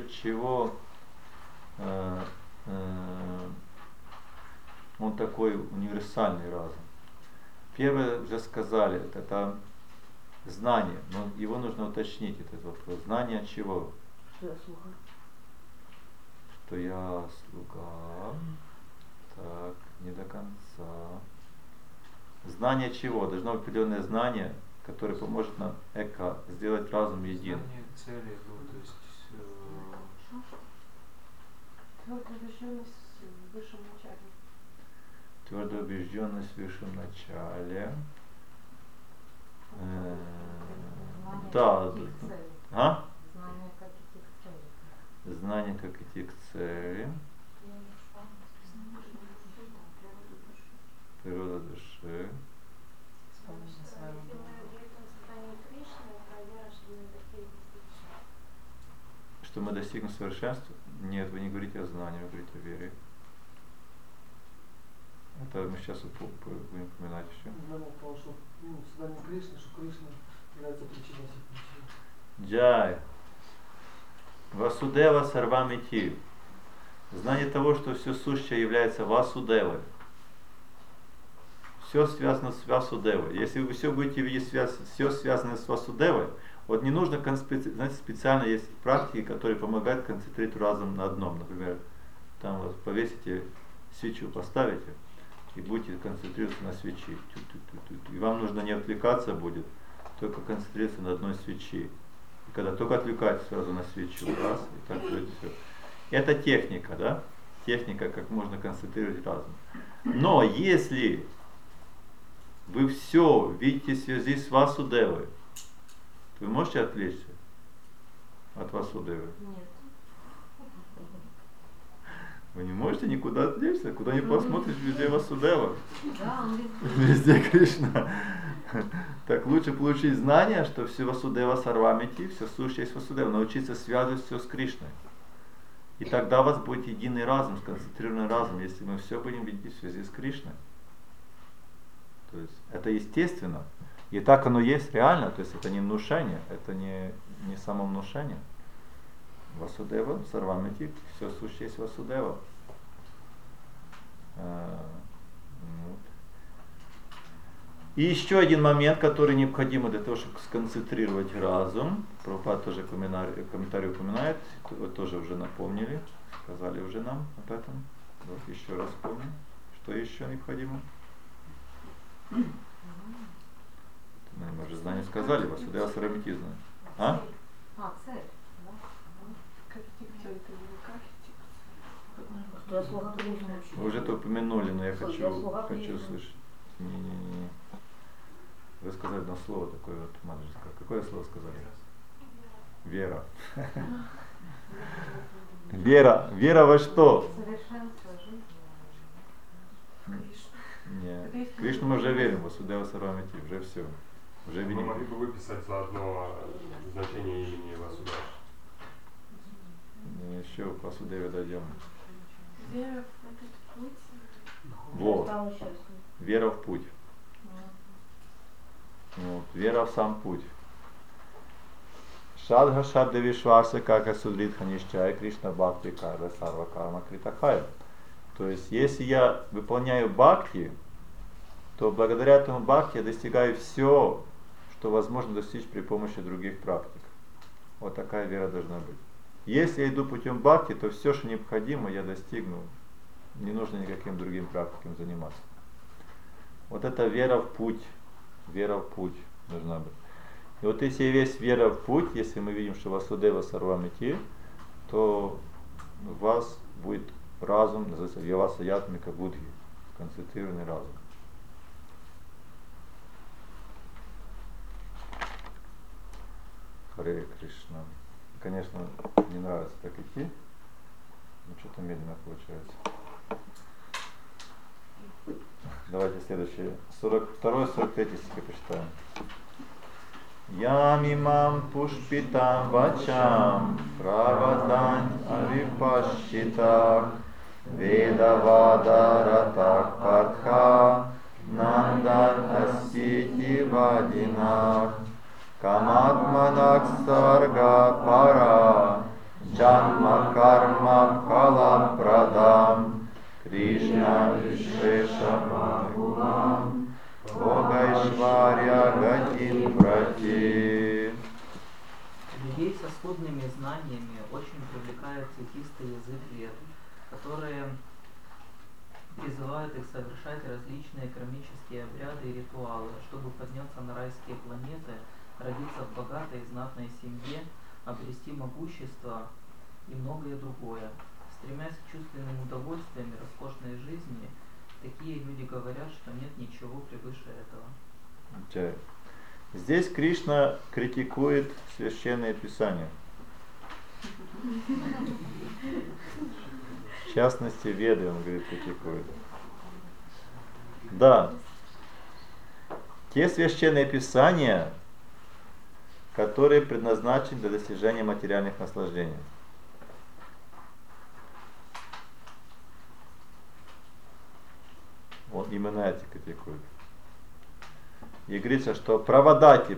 он такой универсальный разум. Первое уже сказали, это знание, но его нужно уточнить, этот вопрос. Знание чего? Что я слуга. Так, не до конца. Знание чего? Должно быть определенное знание, которое поможет нам сделать разум единым. Знание цели, то есть Твердая убежденность в высшем начале. Твердая убежденность в высшем начале. Да. А? Знание, как идти к цели. Знание, как идти к цели. Природа души. что мы достигнем совершенства? Нет, вы не говорите о знании, вы говорите о вере. Это мы сейчас будем упоминать еще. Знание того, что создание Кришны, что Кришна является причиной всех причин. Джай. Васудева Сарвамити. Знание того, что все сущее является Васудевой. Все связано с Васудевой. Если вы все будете видеть все связано с Васудевой, вот не нужно, знаете, специально есть практики, которые помогают концентрировать разум на одном. Например, там вот повесите свечу, поставите и будете концентрироваться на свечи. И вам нужно не отвлекаться будет, только концентрироваться на одной свечи. И когда только отвлекаетесь сразу на свечу, раз, и так будет все. Это техника, да? Техника, как можно концентрировать разум. Но если вы все видите в связи с Васудевой, вы можете отвлечься от Васудевы? Нет. Вы не можете никуда отвлечься, куда ни посмотришь, везде Васудева. Да, он Везде Кришна. Так лучше получить знание, что все Васудева Сарвамити, все сущее есть Васудева, научиться связывать все с Кришной. И тогда у вас будет единый разум, сконцентрированный разум, если мы все будем видеть в связи с Кришной. То есть это естественно. И так оно есть реально, то есть это не внушение, это не самовнушение. Васудева, Сарвамити, все сущее есть Васудева. И еще один момент, который необходим для того, чтобы сконцентрировать разум. Прабхупада тоже комментарий упоминает, вы тоже уже напомнили, сказали уже нам об этом. Вот еще раз помним, что еще необходимо. Мы уже знание сказали, Васудева Сарвамити знание. А? цель. Да? Как все это не как Что я слуга Кришны. Вы уже это упомянули, но я Что хочу я слуга услышать. Кришны. Не. Вы сказали одно слово такое вот маджеское. Какое слово сказали? Вера. Вера. Вера во что? Совершенство жизни. Нет. Кришну мы уже верим, Васудева Сарвамити, уже все. Уже Мы видим. могли бы выписать заодно значение имени Васудева. Еще к Васудеве дойдем. Вера в этот путь. Вот. Стало счастливым. Вера в путь. Вот. Вера в сам путь. Шадха Шадда Вишваса Кака Судритха Нишчая Кришна Бхакти Карва Сарва Карма Критахая. То есть, если я выполняю бхакти, то благодаря этому бхакти я достигаю все, что возможно достичь при помощи других практик. Вот такая вера должна быть. Если я иду путем бхакти, то все, что необходимо, я достигну. Не нужно никаким другим практикам заниматься. Вот это вера в путь. Вера в путь должна быть. И вот если есть вера в путь, если мы видим, что Васудева Сарвамити, то у вас будет разум, называется Вьяваса Ятмика Будхи, концентрированный разум. Харе Кришна. Конечно, не нравится так идти, но что-то медленно получается. Давайте следующее. 42-43 стихи почитаем. Ямимам пушпитам вачам правадань авипашчитах ведавада ратах партха нандан асити вадинах каматманак сарга пара джанма карма пхала прадам Кришна Вишеша Махулам Богайшварья Гатин Прати. Людей со сходными знаниями очень привлекает цветистый язык вед, которые призывают их совершать различные кармические обряды и ритуалы, чтобы подняться на райские планеты, родиться в богатой и знатной семье, обрести могущество и многое другое. Стремясь к чувственным удовольствиям и роскошной жизни, такие люди говорят, что нет ничего превыше этого. Здесь Кришна критикует священные писания. В частности, Веды, он говорит, критикует. Да, те священные писания, которые предназначены для достижения материальных наслаждений. именно эти категории. И говорится, что праводанти,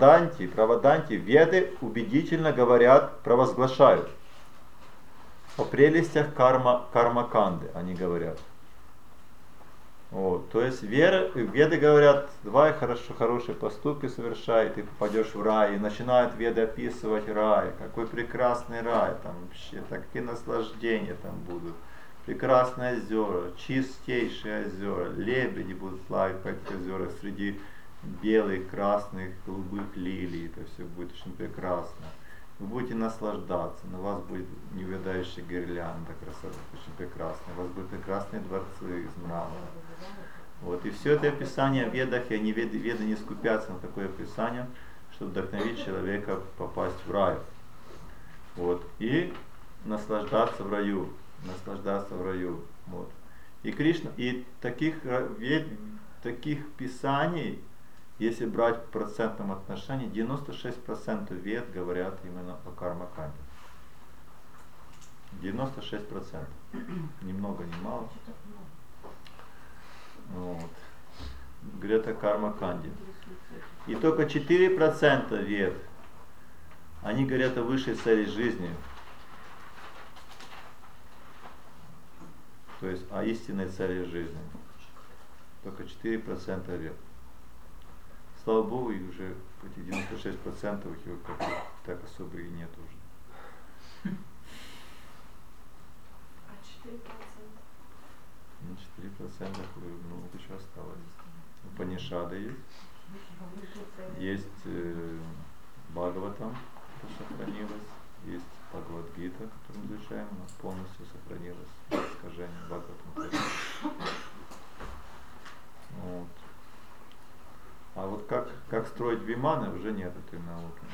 веды убедительно говорят, провозглашают о прелестях карма-канды, они говорят. Вот. То есть веды говорят, давай хорошие поступки совершай, ты попадешь в рай. И начинают веды описывать рай, какой прекрасный рай, там вообще такие наслаждения там будут. Прекрасные озера, чистейшие озера, лебеди будут плавать по этих озерах среди белых, красных, голубых лилий. Это все будет очень прекрасно. Вы будете наслаждаться, на вас будет неувядающая гирлянда, красота очень прекрасная, у вас будут прекрасные дворцы из мрамора. Вот. И все это описание в ведах, и веды не скупятся на такое описание, чтобы вдохновить человека попасть в рай. Вот. И наслаждаться в раю. Вот. И Кришна, и таких писаний, если брать в процентном отношении, 96% вед говорят именно о карма-канде. 96%. Ни много, ни мало. Вот. Говорят о карма-канде. И только 4% вед, они говорят о высшей цели жизни. То есть о истинной цели жизни. Только 4% вед. Слава Богу, и уже эти 96% их так особо и нет уже. А 4%? Ну, 4% много еще осталось. Панишады есть Бхагаватам, что сохранилось, есть Бхагавад-гита, которую мы изучаем, она полностью сохранилась, искажение Бхагаватам. Вот. А вот как строить виманы, уже нет этой науки.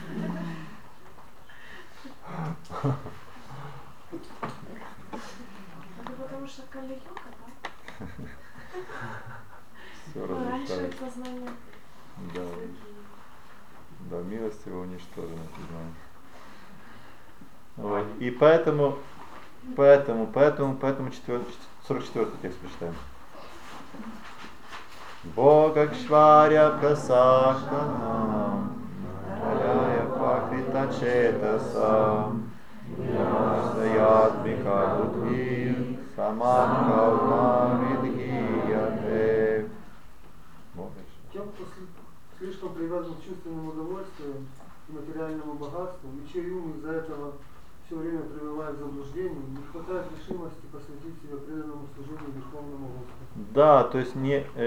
Это потому что Кали-юга, да? Все раньше разрушается. это знание. Да, милость его уничтожена, знание. Вот. И поэтому 44 текст прочитаем. Богакшваря прасаханам Аляя пахрита четасам Ясаятмика будхи Самадхавна видхияте. Тем, кто слишком привязан к чувственным удовольствиям и материальному богатству, и чей ум из-за этого все время пребывает в заблуждении, не хватает решимости посвятить себя преданному служению Верховному Господу. Да, то есть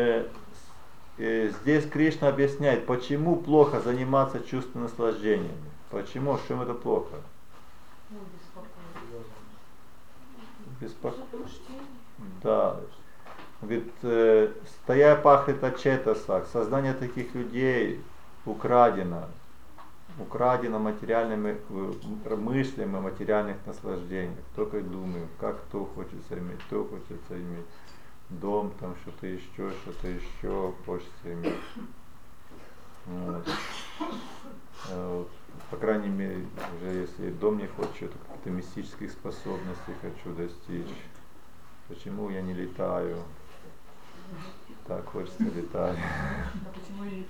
здесь Кришна объясняет, почему плохо заниматься чувственными наслаждениями. Почему? В чем это плохо? Да. Ведь стоя пахрита четасак, сознание таких людей украдено материальными мыслями о материальных наслаждениях. Только и думаем, как кто хочется иметь дом, там что-то еще хочется иметь. Вот. По крайней мере, уже если дом не хочу, то каких-то мистических способностей хочу достичь. Почему я не летаю? Так хочется летать. А почему и не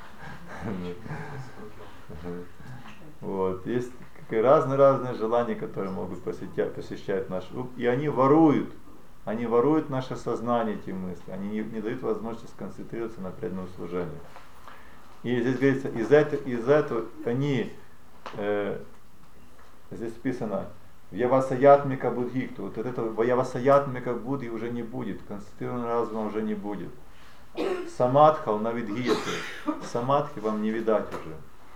птица? Вот. Есть разные желания, которые могут посещать наш ум, и они воруют наше сознание, эти мысли, они не дают возможности сконцентрироваться на преданном служении. И здесь говорится, из этого они, здесь написано, Вьявасаятмика будхикту, вот этого Вьявасаятмика будхи уже не будет, концентрированного разума уже не будет. Самадхал навидхияты, самадхи вам не видать уже.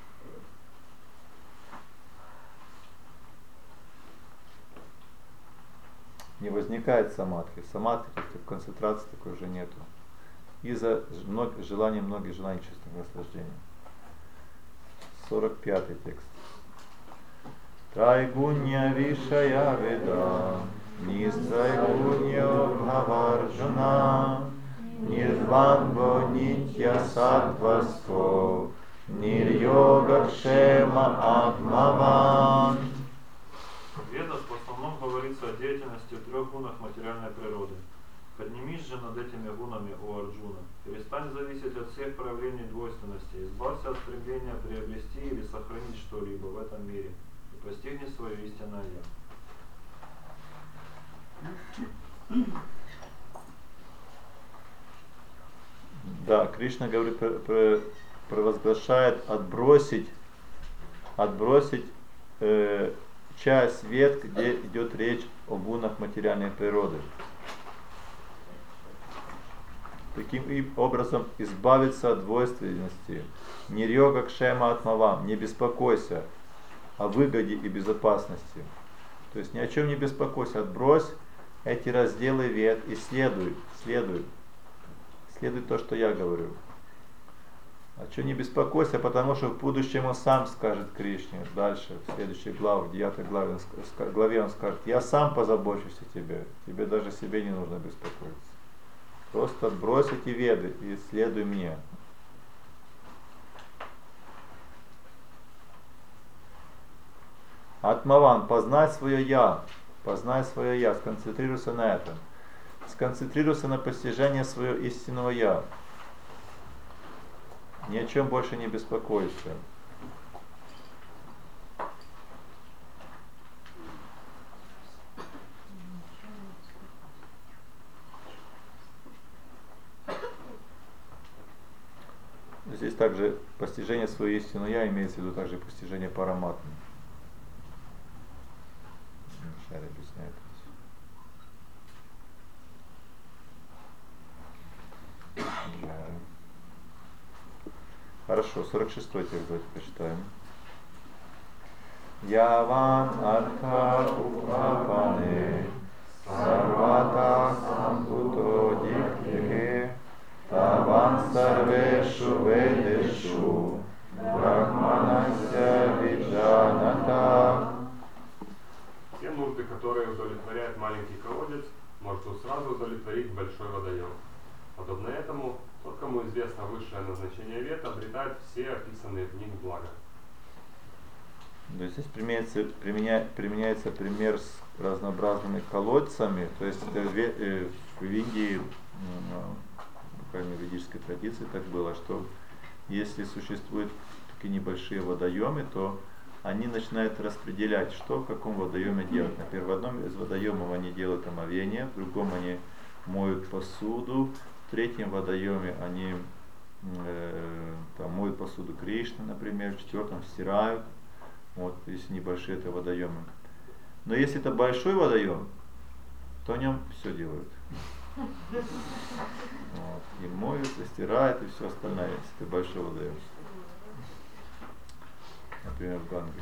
Не возникает самадхи. Самадхи, как-то концентрации такой уже нету. Из-за многих желаний чувственных наслаждений. 45 текст. Трайгунья вишая веда, нистрайгунья бхаварджуна, нирванго нитья саттваско, нирьога кшема атмаван. В Ведах в основном говорится о деятельности в трех гунах материальной природы. Поднимись же над этими гунами, о Арджуна. Перестань зависеть от всех проявлений двойственности. Избавься от стремления приобрести или сохранить что-либо в этом мире. И постигни свое истинное Я. Да, Кришна говорит, провозглашает отбросить часть вет, где идет речь о гунах материальной природы. Таким образом избавиться от двойственности. Нирьога кшема атмавам, не беспокойся о выгоде и безопасности. То есть ни о чем не беспокойся, отбрось эти разделы вет и следуй то, что я говорю. А что не беспокойся, потому что в будущем он сам скажет Кришне, дальше, в следующей главе, в 9 главе он скажет, я сам позабочусь о тебе, тебе даже себе не нужно беспокоиться. Просто отбрось эти веды и следуй мне. Атмаван, познай свое я, сконцентрируйся на этом. Сконцентрируйся на постижении своего истинного я. Ни о чем больше не беспокойся. Здесь также постижение своего истинного я имеется в виду также постижение параматмы. Шари объясняет. Хорошо, 46-й текст давайте почитаем. Яван арха упапане сарвата самбуто дикхе таван сарвешу ведешу брахманася виджаната. Те нужды, которые удовлетворяет маленький колодец, может сразу удовлетворить большой водоем. Подобно этому, тот, кому известно высшее назначение вет, обретает все описанные в них блага. То есть здесь применяется пример с разнообразными колодцами, то есть в Индии, буквально в ведической традиции так было, что если существуют такие небольшие водоемы, то они начинают распределять, что в каком водоеме делать. Например, в одном из водоемов они делают омовение, в другом они моют посуду, в третьем водоеме они моют посуду Кришны, например, в четвертом стирают. Вот, если небольшие это водоемы. Но если это большой водоем, то о нем все делают. Вот, и моют, и стирают, и все остальное, если это большой водоем. Например, в Ганге.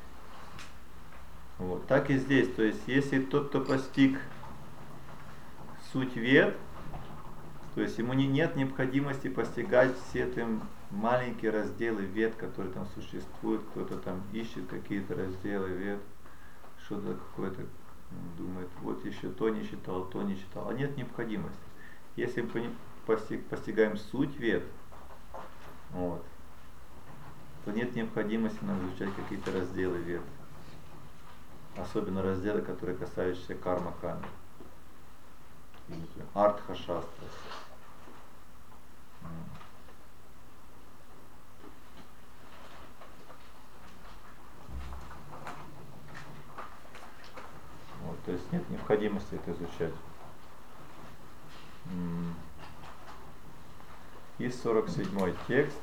Вот. Так и здесь. То есть, если тот, кто постиг суть вед, то есть ему нет необходимости постигать все там маленькие разделы вед, которые там существуют, кто-то там ищет какие-то разделы вед, что-то какое-то думает, вот еще то не читал, то не читал. А нет необходимости. Если мы постигаем суть вед, вот, то нет необходимости нам изучать какие-то разделы вед. Особенно разделы, которые касающиеся карма-ками. Артха-шастра. Вот, то есть нет необходимости это изучать. И 47-й текст.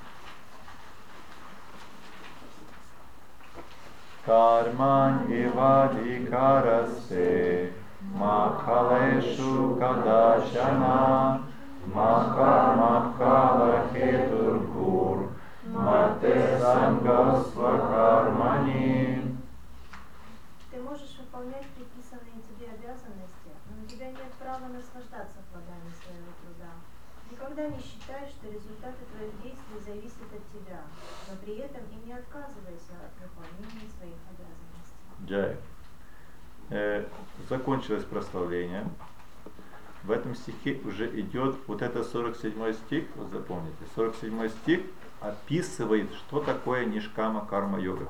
Карман ивадикарасе махалешу кадачана махармабхала хетуркур мате сангасва кармани. Ты можешь выполнять предписанные тебе обязанности, но у тебя нет права наслаждаться плодами своего труда. Никогда не считай, что результаты твоих действий зависят от тебя, но при этом и не отказывайся от выполнения своих обязанностей. Джай. Закончилось прославление. В этом стихе уже идет вот это 47 стих, вот запомните, 47 стих описывает, что такое нишкама карма-йога.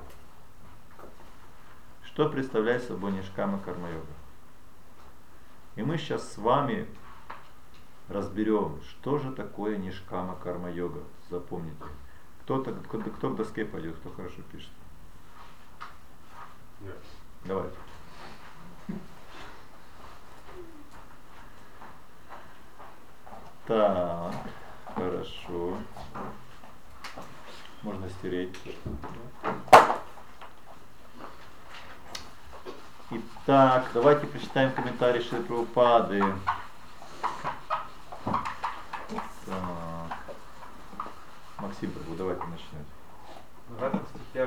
Что представляет собой нишкама карма-йога. И мы сейчас с вами разберем, что же такое нишкама карма-йога. Запомните. Кто к доске пойдет, кто хорошо пишет? Нет. Давайте. Так, хорошо. Можно стереть. Итак, давайте прочитаем комментарий Шрилы Прабхупады. Так. Максим, давайте начнем. В этом стихе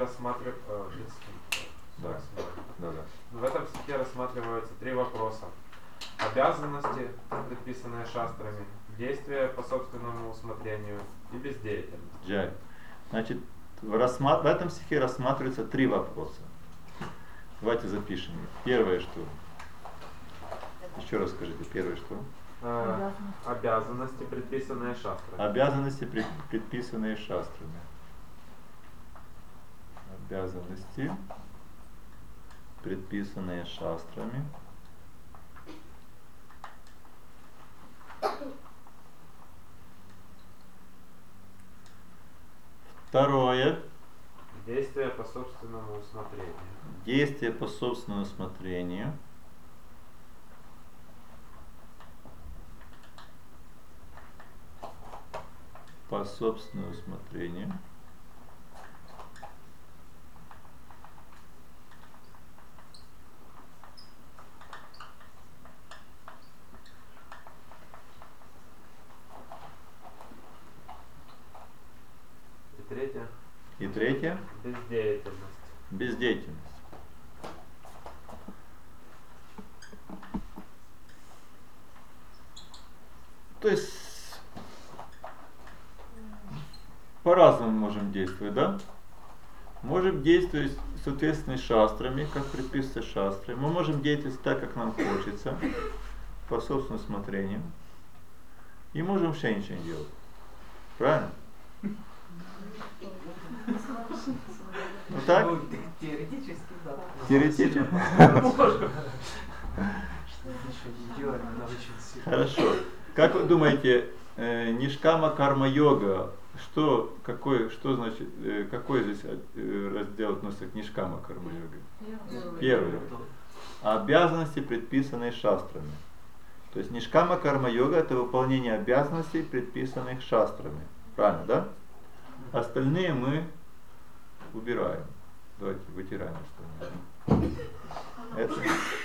В этом стихе рассматриваются три вопроса. Обязанности, предписанные шастрами, действия по собственному усмотрению и бездеятельность. Джай. Значит, в этом стихе рассматриваются три вопроса. Давайте запишем. Первое что? Еще раз скажите, первое что? Обязанности, предписанные шастрами. Обязанности, предписанные шастрами. Обязанности, предписанные шастрами. Второе. Действия по собственному усмотрению. Действия по собственному усмотрению. По собственному усмотрению. И третье? Бездеятельность. Бездеятельность. То есть по-разному можем действовать, да? Можем действовать соответственно шастрами, как предписывается шастрами. Мы можем действовать так, как нам хочется, по собственному усмотрению. И можем вообще ничего не делать. Правильно? Ну так? Теоретически, да. Теоретически? Хорошо. Как вы думаете, нишкама карма-йога, какой здесь раздел относится к нишкама карма-йоге? Первый. Обязанности, предписанные шастрами. То есть нишкама карма-йога — это выполнение обязанностей, предписанных шастрами. Правильно, да? Остальные мы убираем. Давайте вытираем остальные. Это.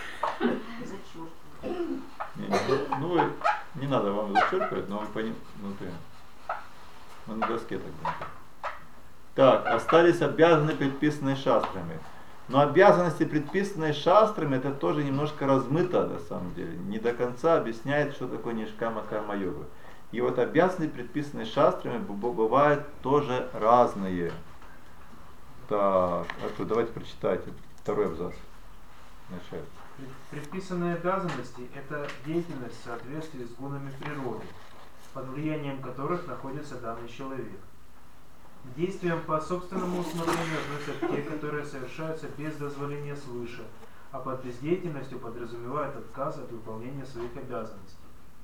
Не надо вам зачеркивать, но вы понимаете. Мы на доске тогда. Так, остались обязаны, предписанные шастрами. Но обязанности, предписанные шастрами, это тоже немножко размыто на самом деле. Не до конца объясняет, что такое нишкама карма-йога. И вот обязанности, предписанные шастрами, бывают тоже разные. Так, давайте прочитайте второй абзац. Начать. Предписанные обязанности – это деятельность в соответствии с гунами природы, под влиянием которых находится данный человек. К действиям по собственному усмотрению относятся те, которые совершаются без дозволения свыше, а под бездеятельностью подразумевают отказ от выполнения своих обязанностей.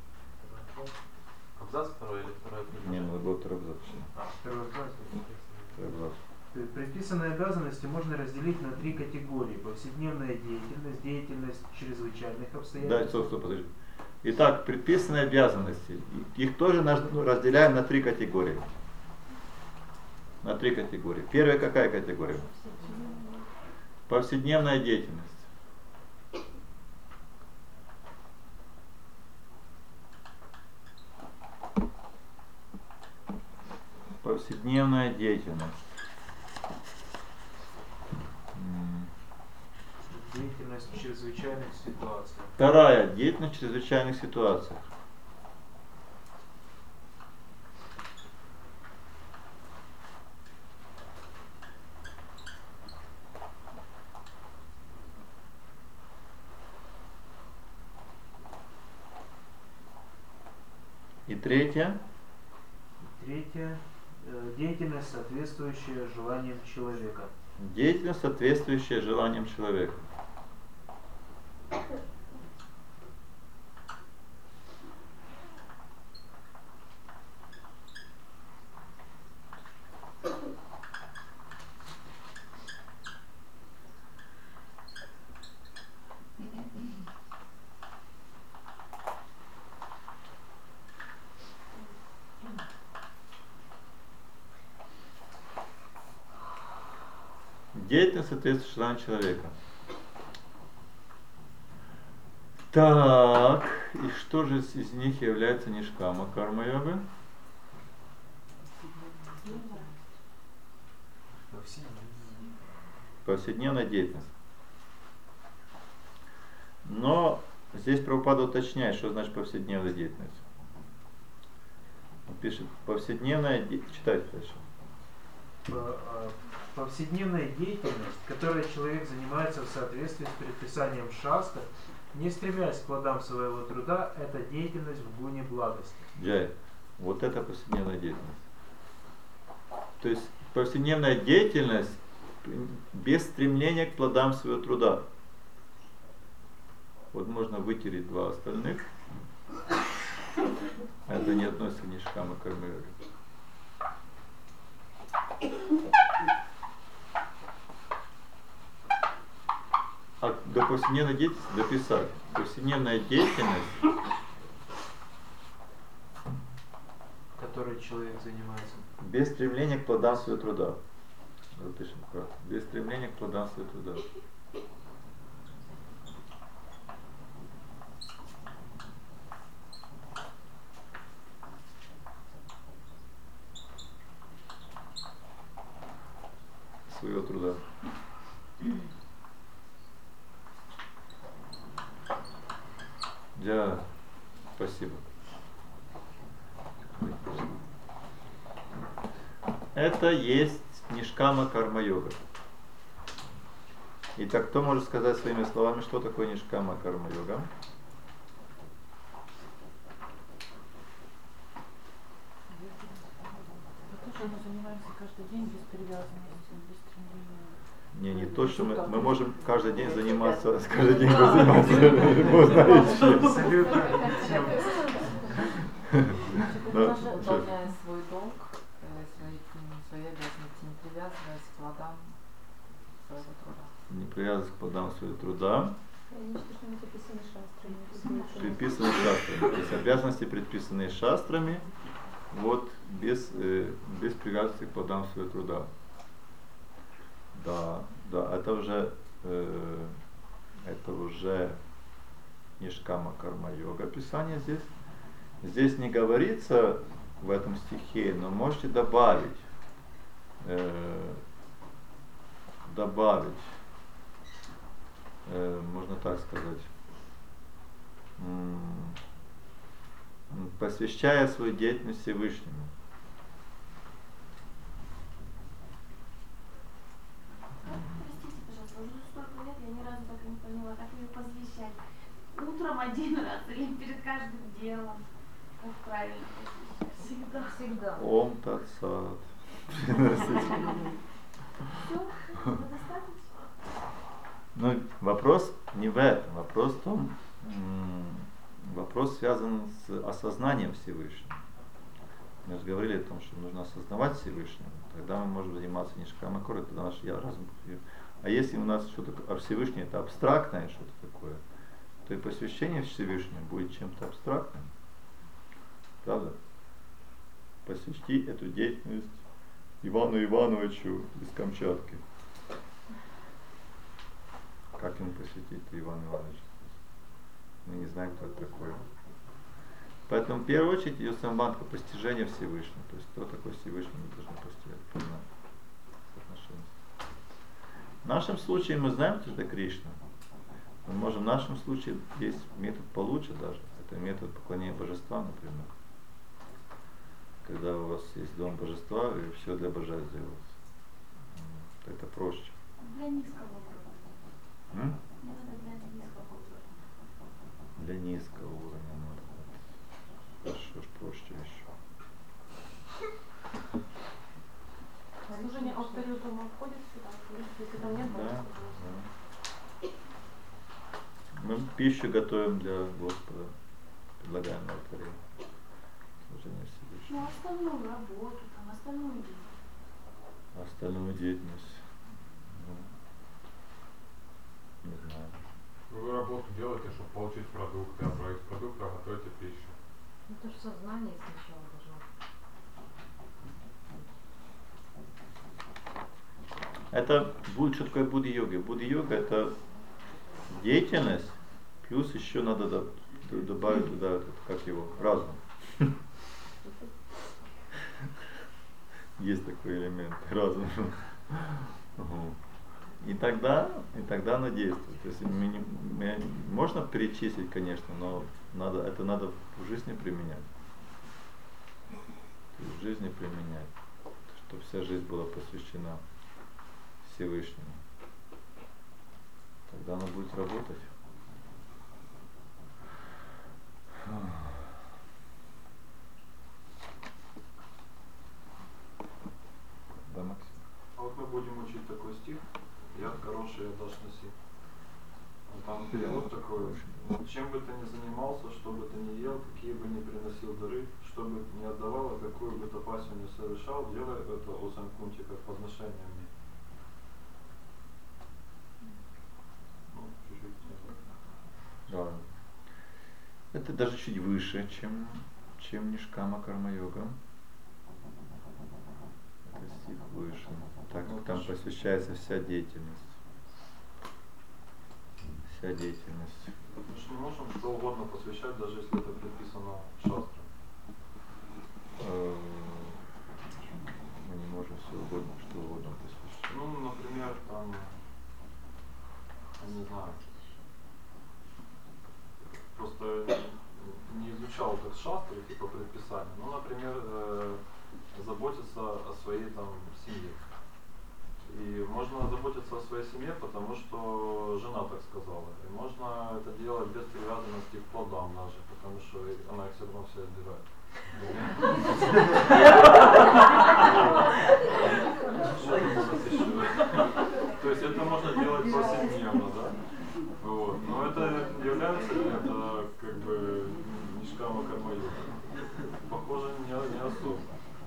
Абзац второй или второй? Не, надо было второй абзац. Второй абзац. Второй абзац. Предписанные обязанности можно разделить на три категории: повседневная деятельность, деятельность чрезвычайных обстоятельств. Да, стоп, подожди. Итак, предписанные обязанности. Их тоже разделяем на три категории. На три категории. Первая какая категория? Повседневная деятельность. Повседневная деятельность. Деятельность в чрезвычайных ситуациях. Вторая. Деятельность в чрезвычайных ситуациях. И третья. Третья. Деятельность, соответствующая желаниям человека. Деятельность, соответствующая желаниям человека. Деятельность соответствует желанию человека. Так, и что же из них является нишкама карма-йога? Повседневная деятельность. Но здесь Прабхупада уточняет, что значит повседневная деятельность. Он пишет, повседневная деятельность. Читайте дальше. Повседневная деятельность, которой человек занимается в соответствии с предписанием шастр, не стремясь к плодам своего труда, это деятельность в гуне благости. Джай, вот это повседневная деятельность. То есть повседневная деятельность без стремления к плодам своего труда. Вот можно вытереть два остальных. Это не относится к нишкама карма-йоге. А до повседневной деятельности дописать. Повседневная деятельность, Которой человек занимается. без стремления к плодам своего труда. Запишем кратко. Без стремления к плодам своего труда. Своего труда. Да, спасибо. Это есть нишкама карма-йога. Итак, кто может сказать своими словами, что такое нишкама карма-йога? То, что мы занимаемся каждый день без привязанности, без стремления. Не то, что мы можем каждый день заниматься, каждый день заниматься. Выполняя свой долг, свои обязанности, не привязываясь к плодам своего труда. Не привязываясь к плодам своего труда. Предписаны шастрами. То есть обязанности, предписанные шастрами, вот без привязанности к плодам своего труда. Да, это уже нишкама карма-йога описание здесь. Здесь не говорится в этом стихе, но можете добавить, можно так сказать, посвящая свою деятельность Всевышнему. Простите, пожалуйста, уже столько лет я ни разу так и не поняла, как ее посвящать. Утром один раз или перед каждым делом. Как правильно посвящать? Всегда. Ом Тат-Сат. Все? Достаточно? Но вопрос не в этом, вопрос в том, вопрос связан с осознанием Всевышнего. Мы же говорили о том, что нужно осознавать Всевышнего, тогда мы можем заниматься нишкама карма, тогда наш я разум. А если у нас что-то, а Всевышний это абстрактное что-то такое, то и посвящение Всевышнему будет чем-то абстрактным. Правда? Посвящи эту деятельность Ивану Ивановичу из Камчатки. Как ему посвятить Ивану Ивановичу? Мы не знаем, кто это такой. Поэтому в первую очередь идет самбандха постижения Всевышнего. То есть кто такой Всевышний, мы должны постигать, понимать соотношение. В нашем случае мы знаем, что это Кришна. Мы можем в нашем случае есть метод получше даже. Это метод поклонения божества, например. Когда у вас есть дом божества, и все для божа сделается. Это проще. Для низкого уровня. Мне надо для низкого уровня. Для низкого уровня надо. Хорошо, ж проще еще. Служение алтарю дома входит сюда? Если там нет, да. Мы пищу готовим для Господа. Предлагаем на алтаре. Служение Всевышнему. Ну, остальную работу, там, остальную деятельность. Остальную деятельность. Не знаю. Вы работу делаете, чтобы получить продукты, а про эти продукты готовите пищу. Это же сознание сначала должно. Это будет, что такое будди-йога? Будди-йога это деятельность, плюс еще надо добавить туда, как его, разум. Есть такой элемент, разум. И тогда оно действует. То есть можно перечислить, конечно, но это надо в жизни применять. В жизни применять, чтобы вся жизнь была посвящена Всевышнему. Тогда оно будет работать. Да, Максим? А вот мы будем учить такой стих: «Яд хороший, отдашь носи». Там перевод такой: чем бы ты ни занимался, что бы ты ни ел, какие бы ни приносил дары, что бы ни отдавал, какую бы тапасию ни совершал, делай это, о Санкунти, как подношение мне. Ну, чуть-чуть. Да. Это даже чуть выше, чем Нишкама Карма-йога. Это стих выше. Так как там посвящается вся деятельность. Вся деятельность. Мы же не можем что угодно посвящать, даже если это предписано шастрой. Мы не можем что угодно посвящать. Ну, например, там, я не знаю, просто не изучал как шастры, типа предписания. Ну, например, заботиться о своей там семье. И можно заботиться о своей семье, потому что жена так сказала. И можно это делать без привязанности к плодам даже, потому что она их все равно все отбирает. То есть это можно делать повседневно, да? Вот. Но это является ли это как бы Нишкама Карма-йога? Похоже, не особо.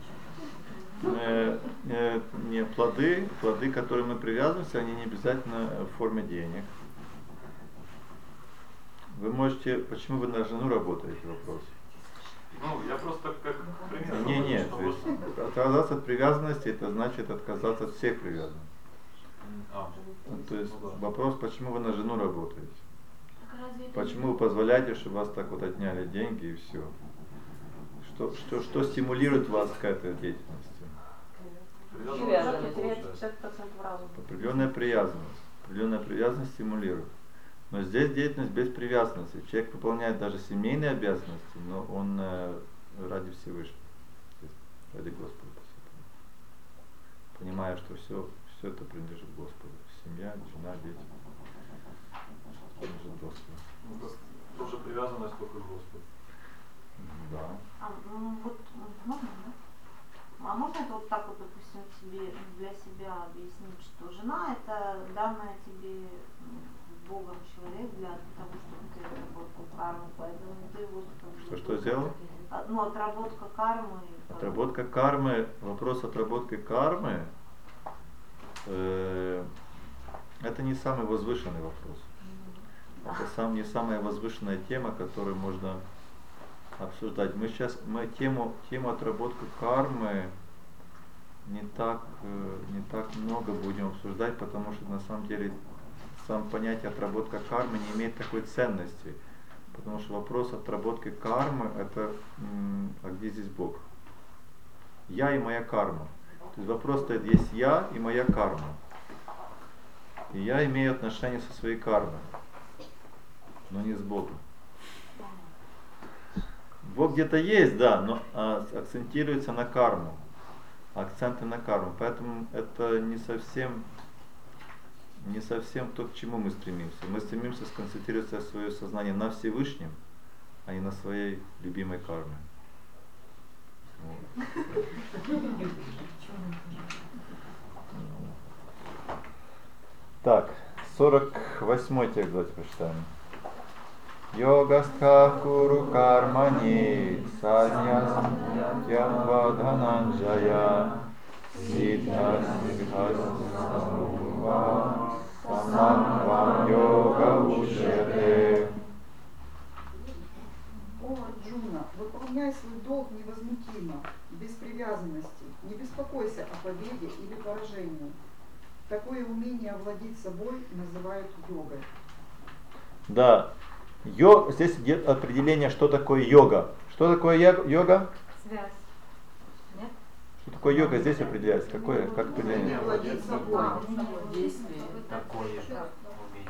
Не, плоды, к которым мы привязываемся, они не обязательно в форме денег. Вы можете, почему вы на жену работаете, вопрос? Ну, я просто как пример. Нет, то есть отказаться от привязанности, это значит отказаться от всех привязанностей. То есть вопрос, почему вы на жену работаете? Почему вы позволяете, чтобы вас так вот отняли деньги и все? Что стимулирует вас к этой деятельности? Определенная привязанность. Определенная привязанность стимулирует. Но здесь деятельность без привязанности. Человек выполняет даже семейные обязанности, но он ради Всевышнего, ради Господа. Понимая, что все это принадлежит Господу. Семья, жена, дети. Принадлежит Господу. Тоже привязанность только к Господу. Да. Вот можно, да? А можно это вот так вот, допустим, для себя объяснить, что жена это данная тебе Богом человек для того, чтобы ты отработал карму, поэтому ты вот... Что сделал? Ну, отработка кармы. Отработка кармы, вопрос отработки кармы, это не самый возвышенный вопрос. Это не самая возвышенная тема, которую можно обсуждать. Мы тему отработки кармы не так много будем обсуждать, потому что на самом деле сам понятие отработка кармы не имеет такой ценности. Потому что вопрос отработки кармы это а где здесь Бог? Я и моя карма. То есть вопрос стоит, есть я и моя карма. И я имею отношение со своей кармой, но не с Богом. Бог где-то есть, да, но акцентируется на карму. Акценты на карму. Поэтому это не совсем то, к чему мы стремимся. Мы стремимся сконцентрировать свое сознание на Всевышнем, а не на своей любимой карме. Вот. Так, 48-й текст давайте прочитаем. Йогастха куру кармани садньясмятьятва дхананджая сиддха сиддхасамува саманвам йога учьяте. О, Арджуна, выполняй свой долг невозмутимо, без привязанности, не беспокойся о победе или поражении. Такое умение овладеть собой называют йогой. Да. Здесь идет определение, что такое йога. Что такое йога? Связь. Нет? Что такое йога здесь определяется? Какое, как определение? Овладеть собой. Действие такое умение.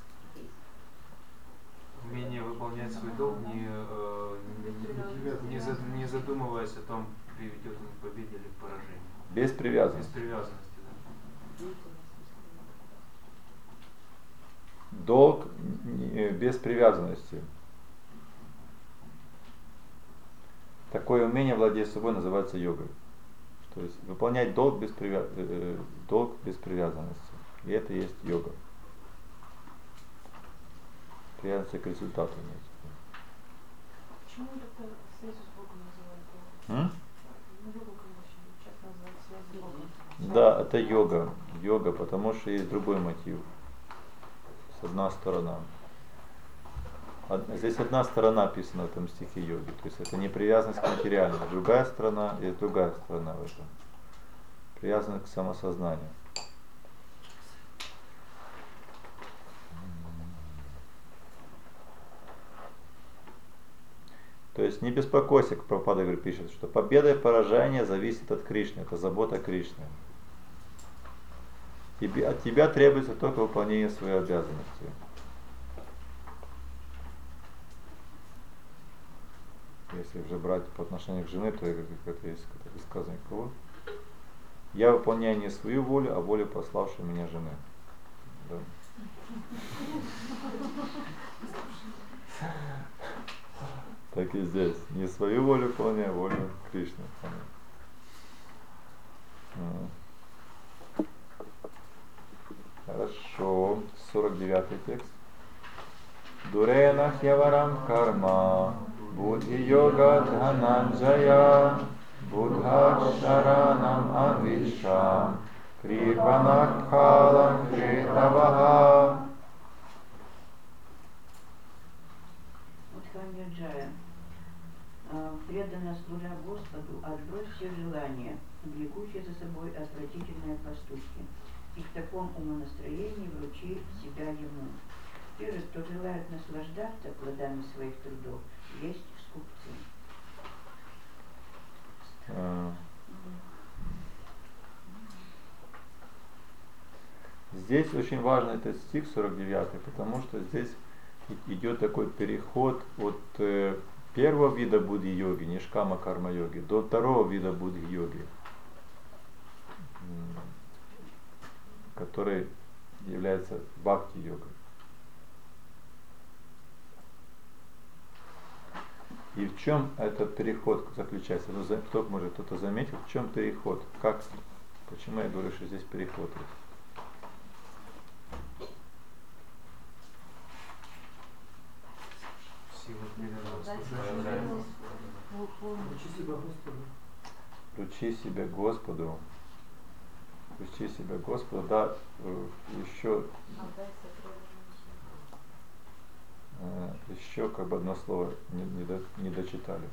Умение выполнять свой долг, не задумываясь о том, приведет он к победе или к поражению. Без привязанности. Без привязанности, да. Долг без привязанности. Такое умение владеть собой называется йогой. То есть выполнять долг без привязанности. И это и есть йога. Привязанность к результату. Почему это связь с Богом называют? Йогу, конечно, часто называют связь с Богом. Да, это йога. Йога, потому что есть другой мотив. Одна сторона. Здесь одна сторона описана в этом стихе йоги. То есть это не привязанность к материальному. Другая сторона и другая сторона в этом. Привязанность к самосознанию. То есть не беспокойся, как Прабхупада пишет, что победа и поражение зависит от Кришны. Это забота Кришны. От тебя требуется только выполнение своей обязанности. Если уже брать по отношению к жене, то это есть высказывание кого? Я выполняю не свою волю, а волю пославшей меня жены. Да. Так и здесь. Не свою волю выполняю, а волю Кришны выполняю. Хорошо. 49-й текст. Дурена хьяварам карма, будхи йога дхананджая, будха шаранам авишам, крипанак халам критаваха. Удханьяджая. Преданно служа Господу, отбрось все желания, влекущие за собой отвратительные поступки, и в таком умонастроении вручи себя Ему. Те же, кто желает наслаждаться плодами своих трудов, есть скупцы. Здесь очень важный этот стих 49, потому что здесь идет такой переход от первого вида будхи-йоги, нишкама карма-йоги, до второго вида будхи-йоги, который является бхакти-йогой. И в чем этот переход заключается? Кто может кто-то заметил, в чем переход? Как? Почему я говорю, что здесь переход? Вручи себя Господу. Вручи себя Господу. Да, еще как бы одно слово не дочитали.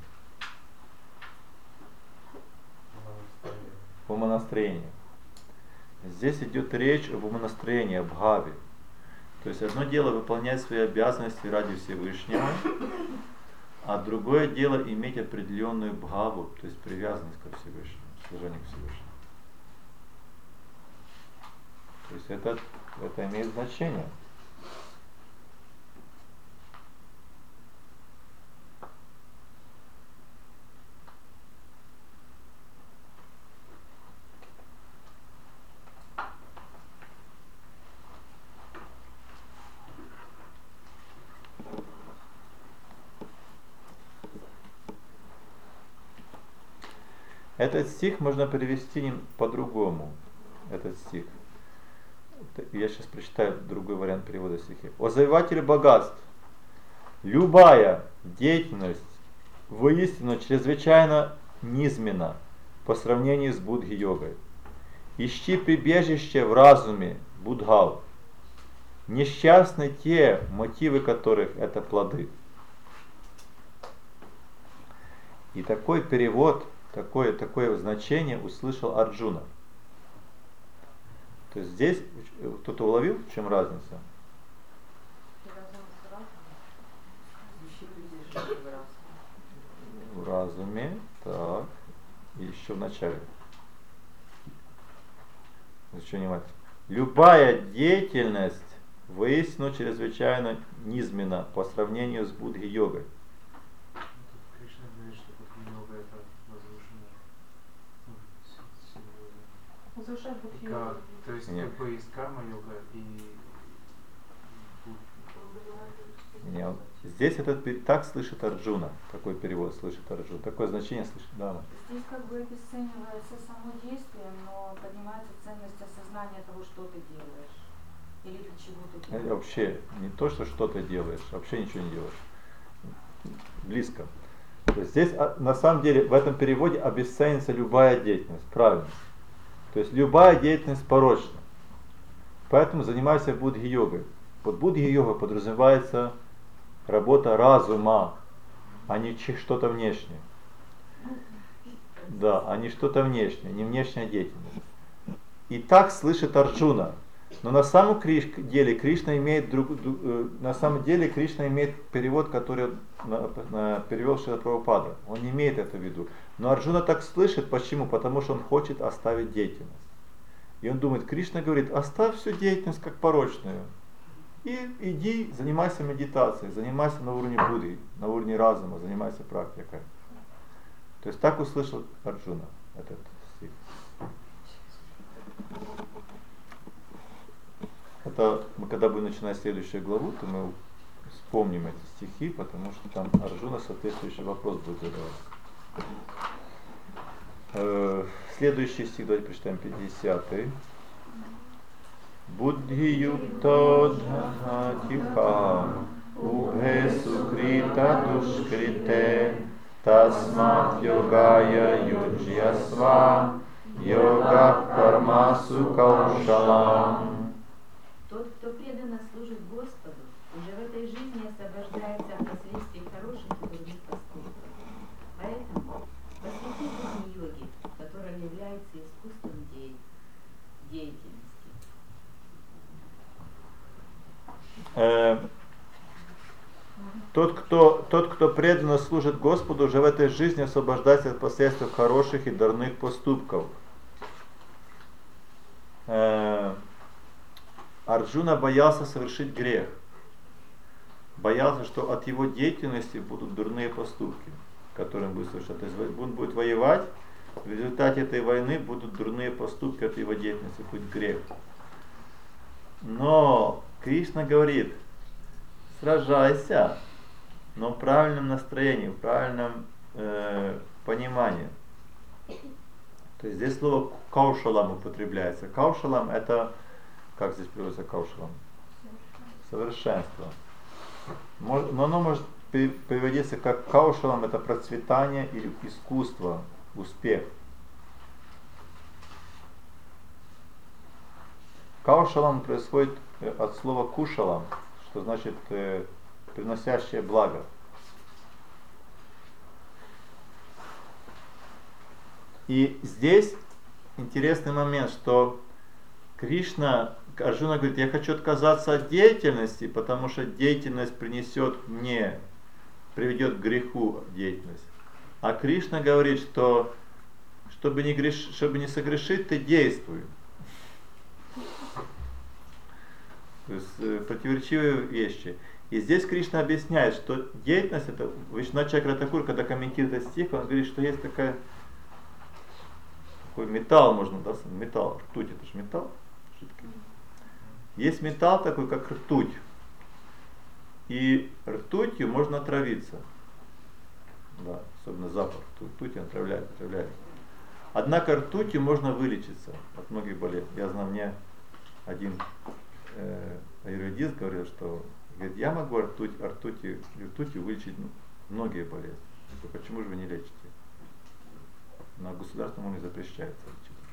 Умонастроение. Здесь идет речь об умонастроении, об бхаве. То есть одно дело выполнять свои обязанности ради Всевышнего, а другое дело иметь определенную бхаву, то есть привязанность ко Всевышнему, служение к Всевышнему. То есть это имеет значение. Этот стих можно перевести по-другому. Этот стих. Я сейчас прочитаю другой вариант перевода стиха. О завоевателе богатств, любая деятельность воистину чрезвычайно низменна по сравнению с будхи-йогой. Ищи прибежище в разуме будхав. Несчастны те, мотивы которых это плоды. И такой перевод, такое значение услышал Арджуна. То есть здесь кто-то уловил, в чем разница? В разуме, так, и еще в начале. Еще внимательно. Любая деятельность воистину чрезвычайно низменна по сравнению с будхи-йогой. Кришна говорит, что будхи-йога это возвышенная. Возвышать будхи-йогу. То есть Нет. как бы есть карма-йога и Нет. Здесь так слышит Арджуна. Такой перевод слышит Арджуна. Такое значение слышит. Да. Здесь как бы обесценивается само действие, но поднимается ценность осознания того, что ты делаешь. Или для чего ты делаешь. Это вообще не то, что ты делаешь, вообще ничего не делаешь. Близко. То есть здесь на самом деле в этом переводе обесценится любая деятельность. Правильно. То есть любая деятельность порочна. Поэтому занимайся будхи-йогой. Под будхи-йога подразумевается работа разума, а не что-то внешнее. Да, а не что-то внешнее, не внешняя деятельность. И так слышит Арджуна. Но на самом деле Кришна имеет перевод, который перевел Шрила Прабхупада. Он не имеет это в виду. Но Арджуна так слышит. Почему? Потому что он хочет оставить деятельность. И он думает, Кришна говорит, оставь всю деятельность как порочную. И иди, занимайся медитацией, занимайся на уровне Будды, на уровне разума, занимайся практикой. То есть так услышал Арджуна этот стих. Это мы когда будем начинать следующую главу, то мы вспомним эти стихи, потому что там Арджуна соответствующий вопрос будет задавать. Следующий стих, давайте прочитаем 50-й. Будхи-юкто джанатиха убхе сукрита душкрите тасмат йогая юджьясва йога кармасу каушалам. Тот, кто преданно служит Господу, уже в этой жизни освобождается от последствий хороших и дурных поступков. Поэтому посвяти жизнь йоги, которая является искусством деятельности. Тот, кто преданно служит Господу, уже в этой жизни освобождается от последствий хороших и дурных поступков. Арджуна боялся совершить грех. Боялся, что от его деятельности будут дурные поступки, которые он будет совершать. То есть он будет воевать, в результате этой войны будут дурные поступки от его деятельности, будет грех. Но Кришна говорит, сражайся, но в правильном настроении, в правильном понимании. То есть здесь слово каушалам употребляется. Каушалам это, как здесь переводится каушалам? Совершенство. Но оно может переводиться как каушалам, это процветание или искусство, успех. Каушалам происходит от слова кушалам, что значит приносящее благо. И здесь интересный момент, что Арджуна говорит, я хочу отказаться от деятельности, потому что деятельность приведет к греху деятельность. А Кришна говорит, что чтобы не согрешить, ты действуй. То есть противоречивые вещи. И здесь Кришна объясняет, что деятельность, это Вишванат Чакра Такур, когда комментирует этот стих, он говорит, что есть такой металл, металл, ртуть, это же металл. Есть металл такой, как ртуть. И ртутью можно отравиться. Да, особенно запах ртути отравляет. Однако ртутью можно вылечиться от многих болезней. Я знаю, мне один аюрведист говорил, что говорит, я могу ртутью вылечить многие болезни. Почему же вы не лечите? На государственном уровне запрещается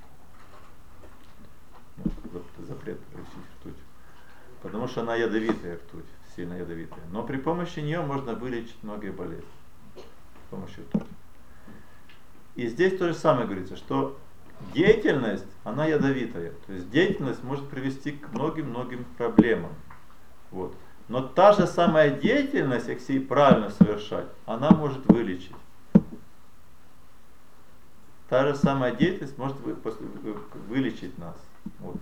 лечить. Запрет лечить ртуть. Потому что она ядовитая ртуть, сильно ядовитая. Но при помощи нее можно вылечить многие болезни. С помощью ртути. И здесь то же самое говорится, что деятельность, она ядовитая. То есть деятельность может привести к многим-многим проблемам. Вот. Но та же самая деятельность, если ее правильно совершать, она может вылечить. Та же самая деятельность может вылечить нас. Вот.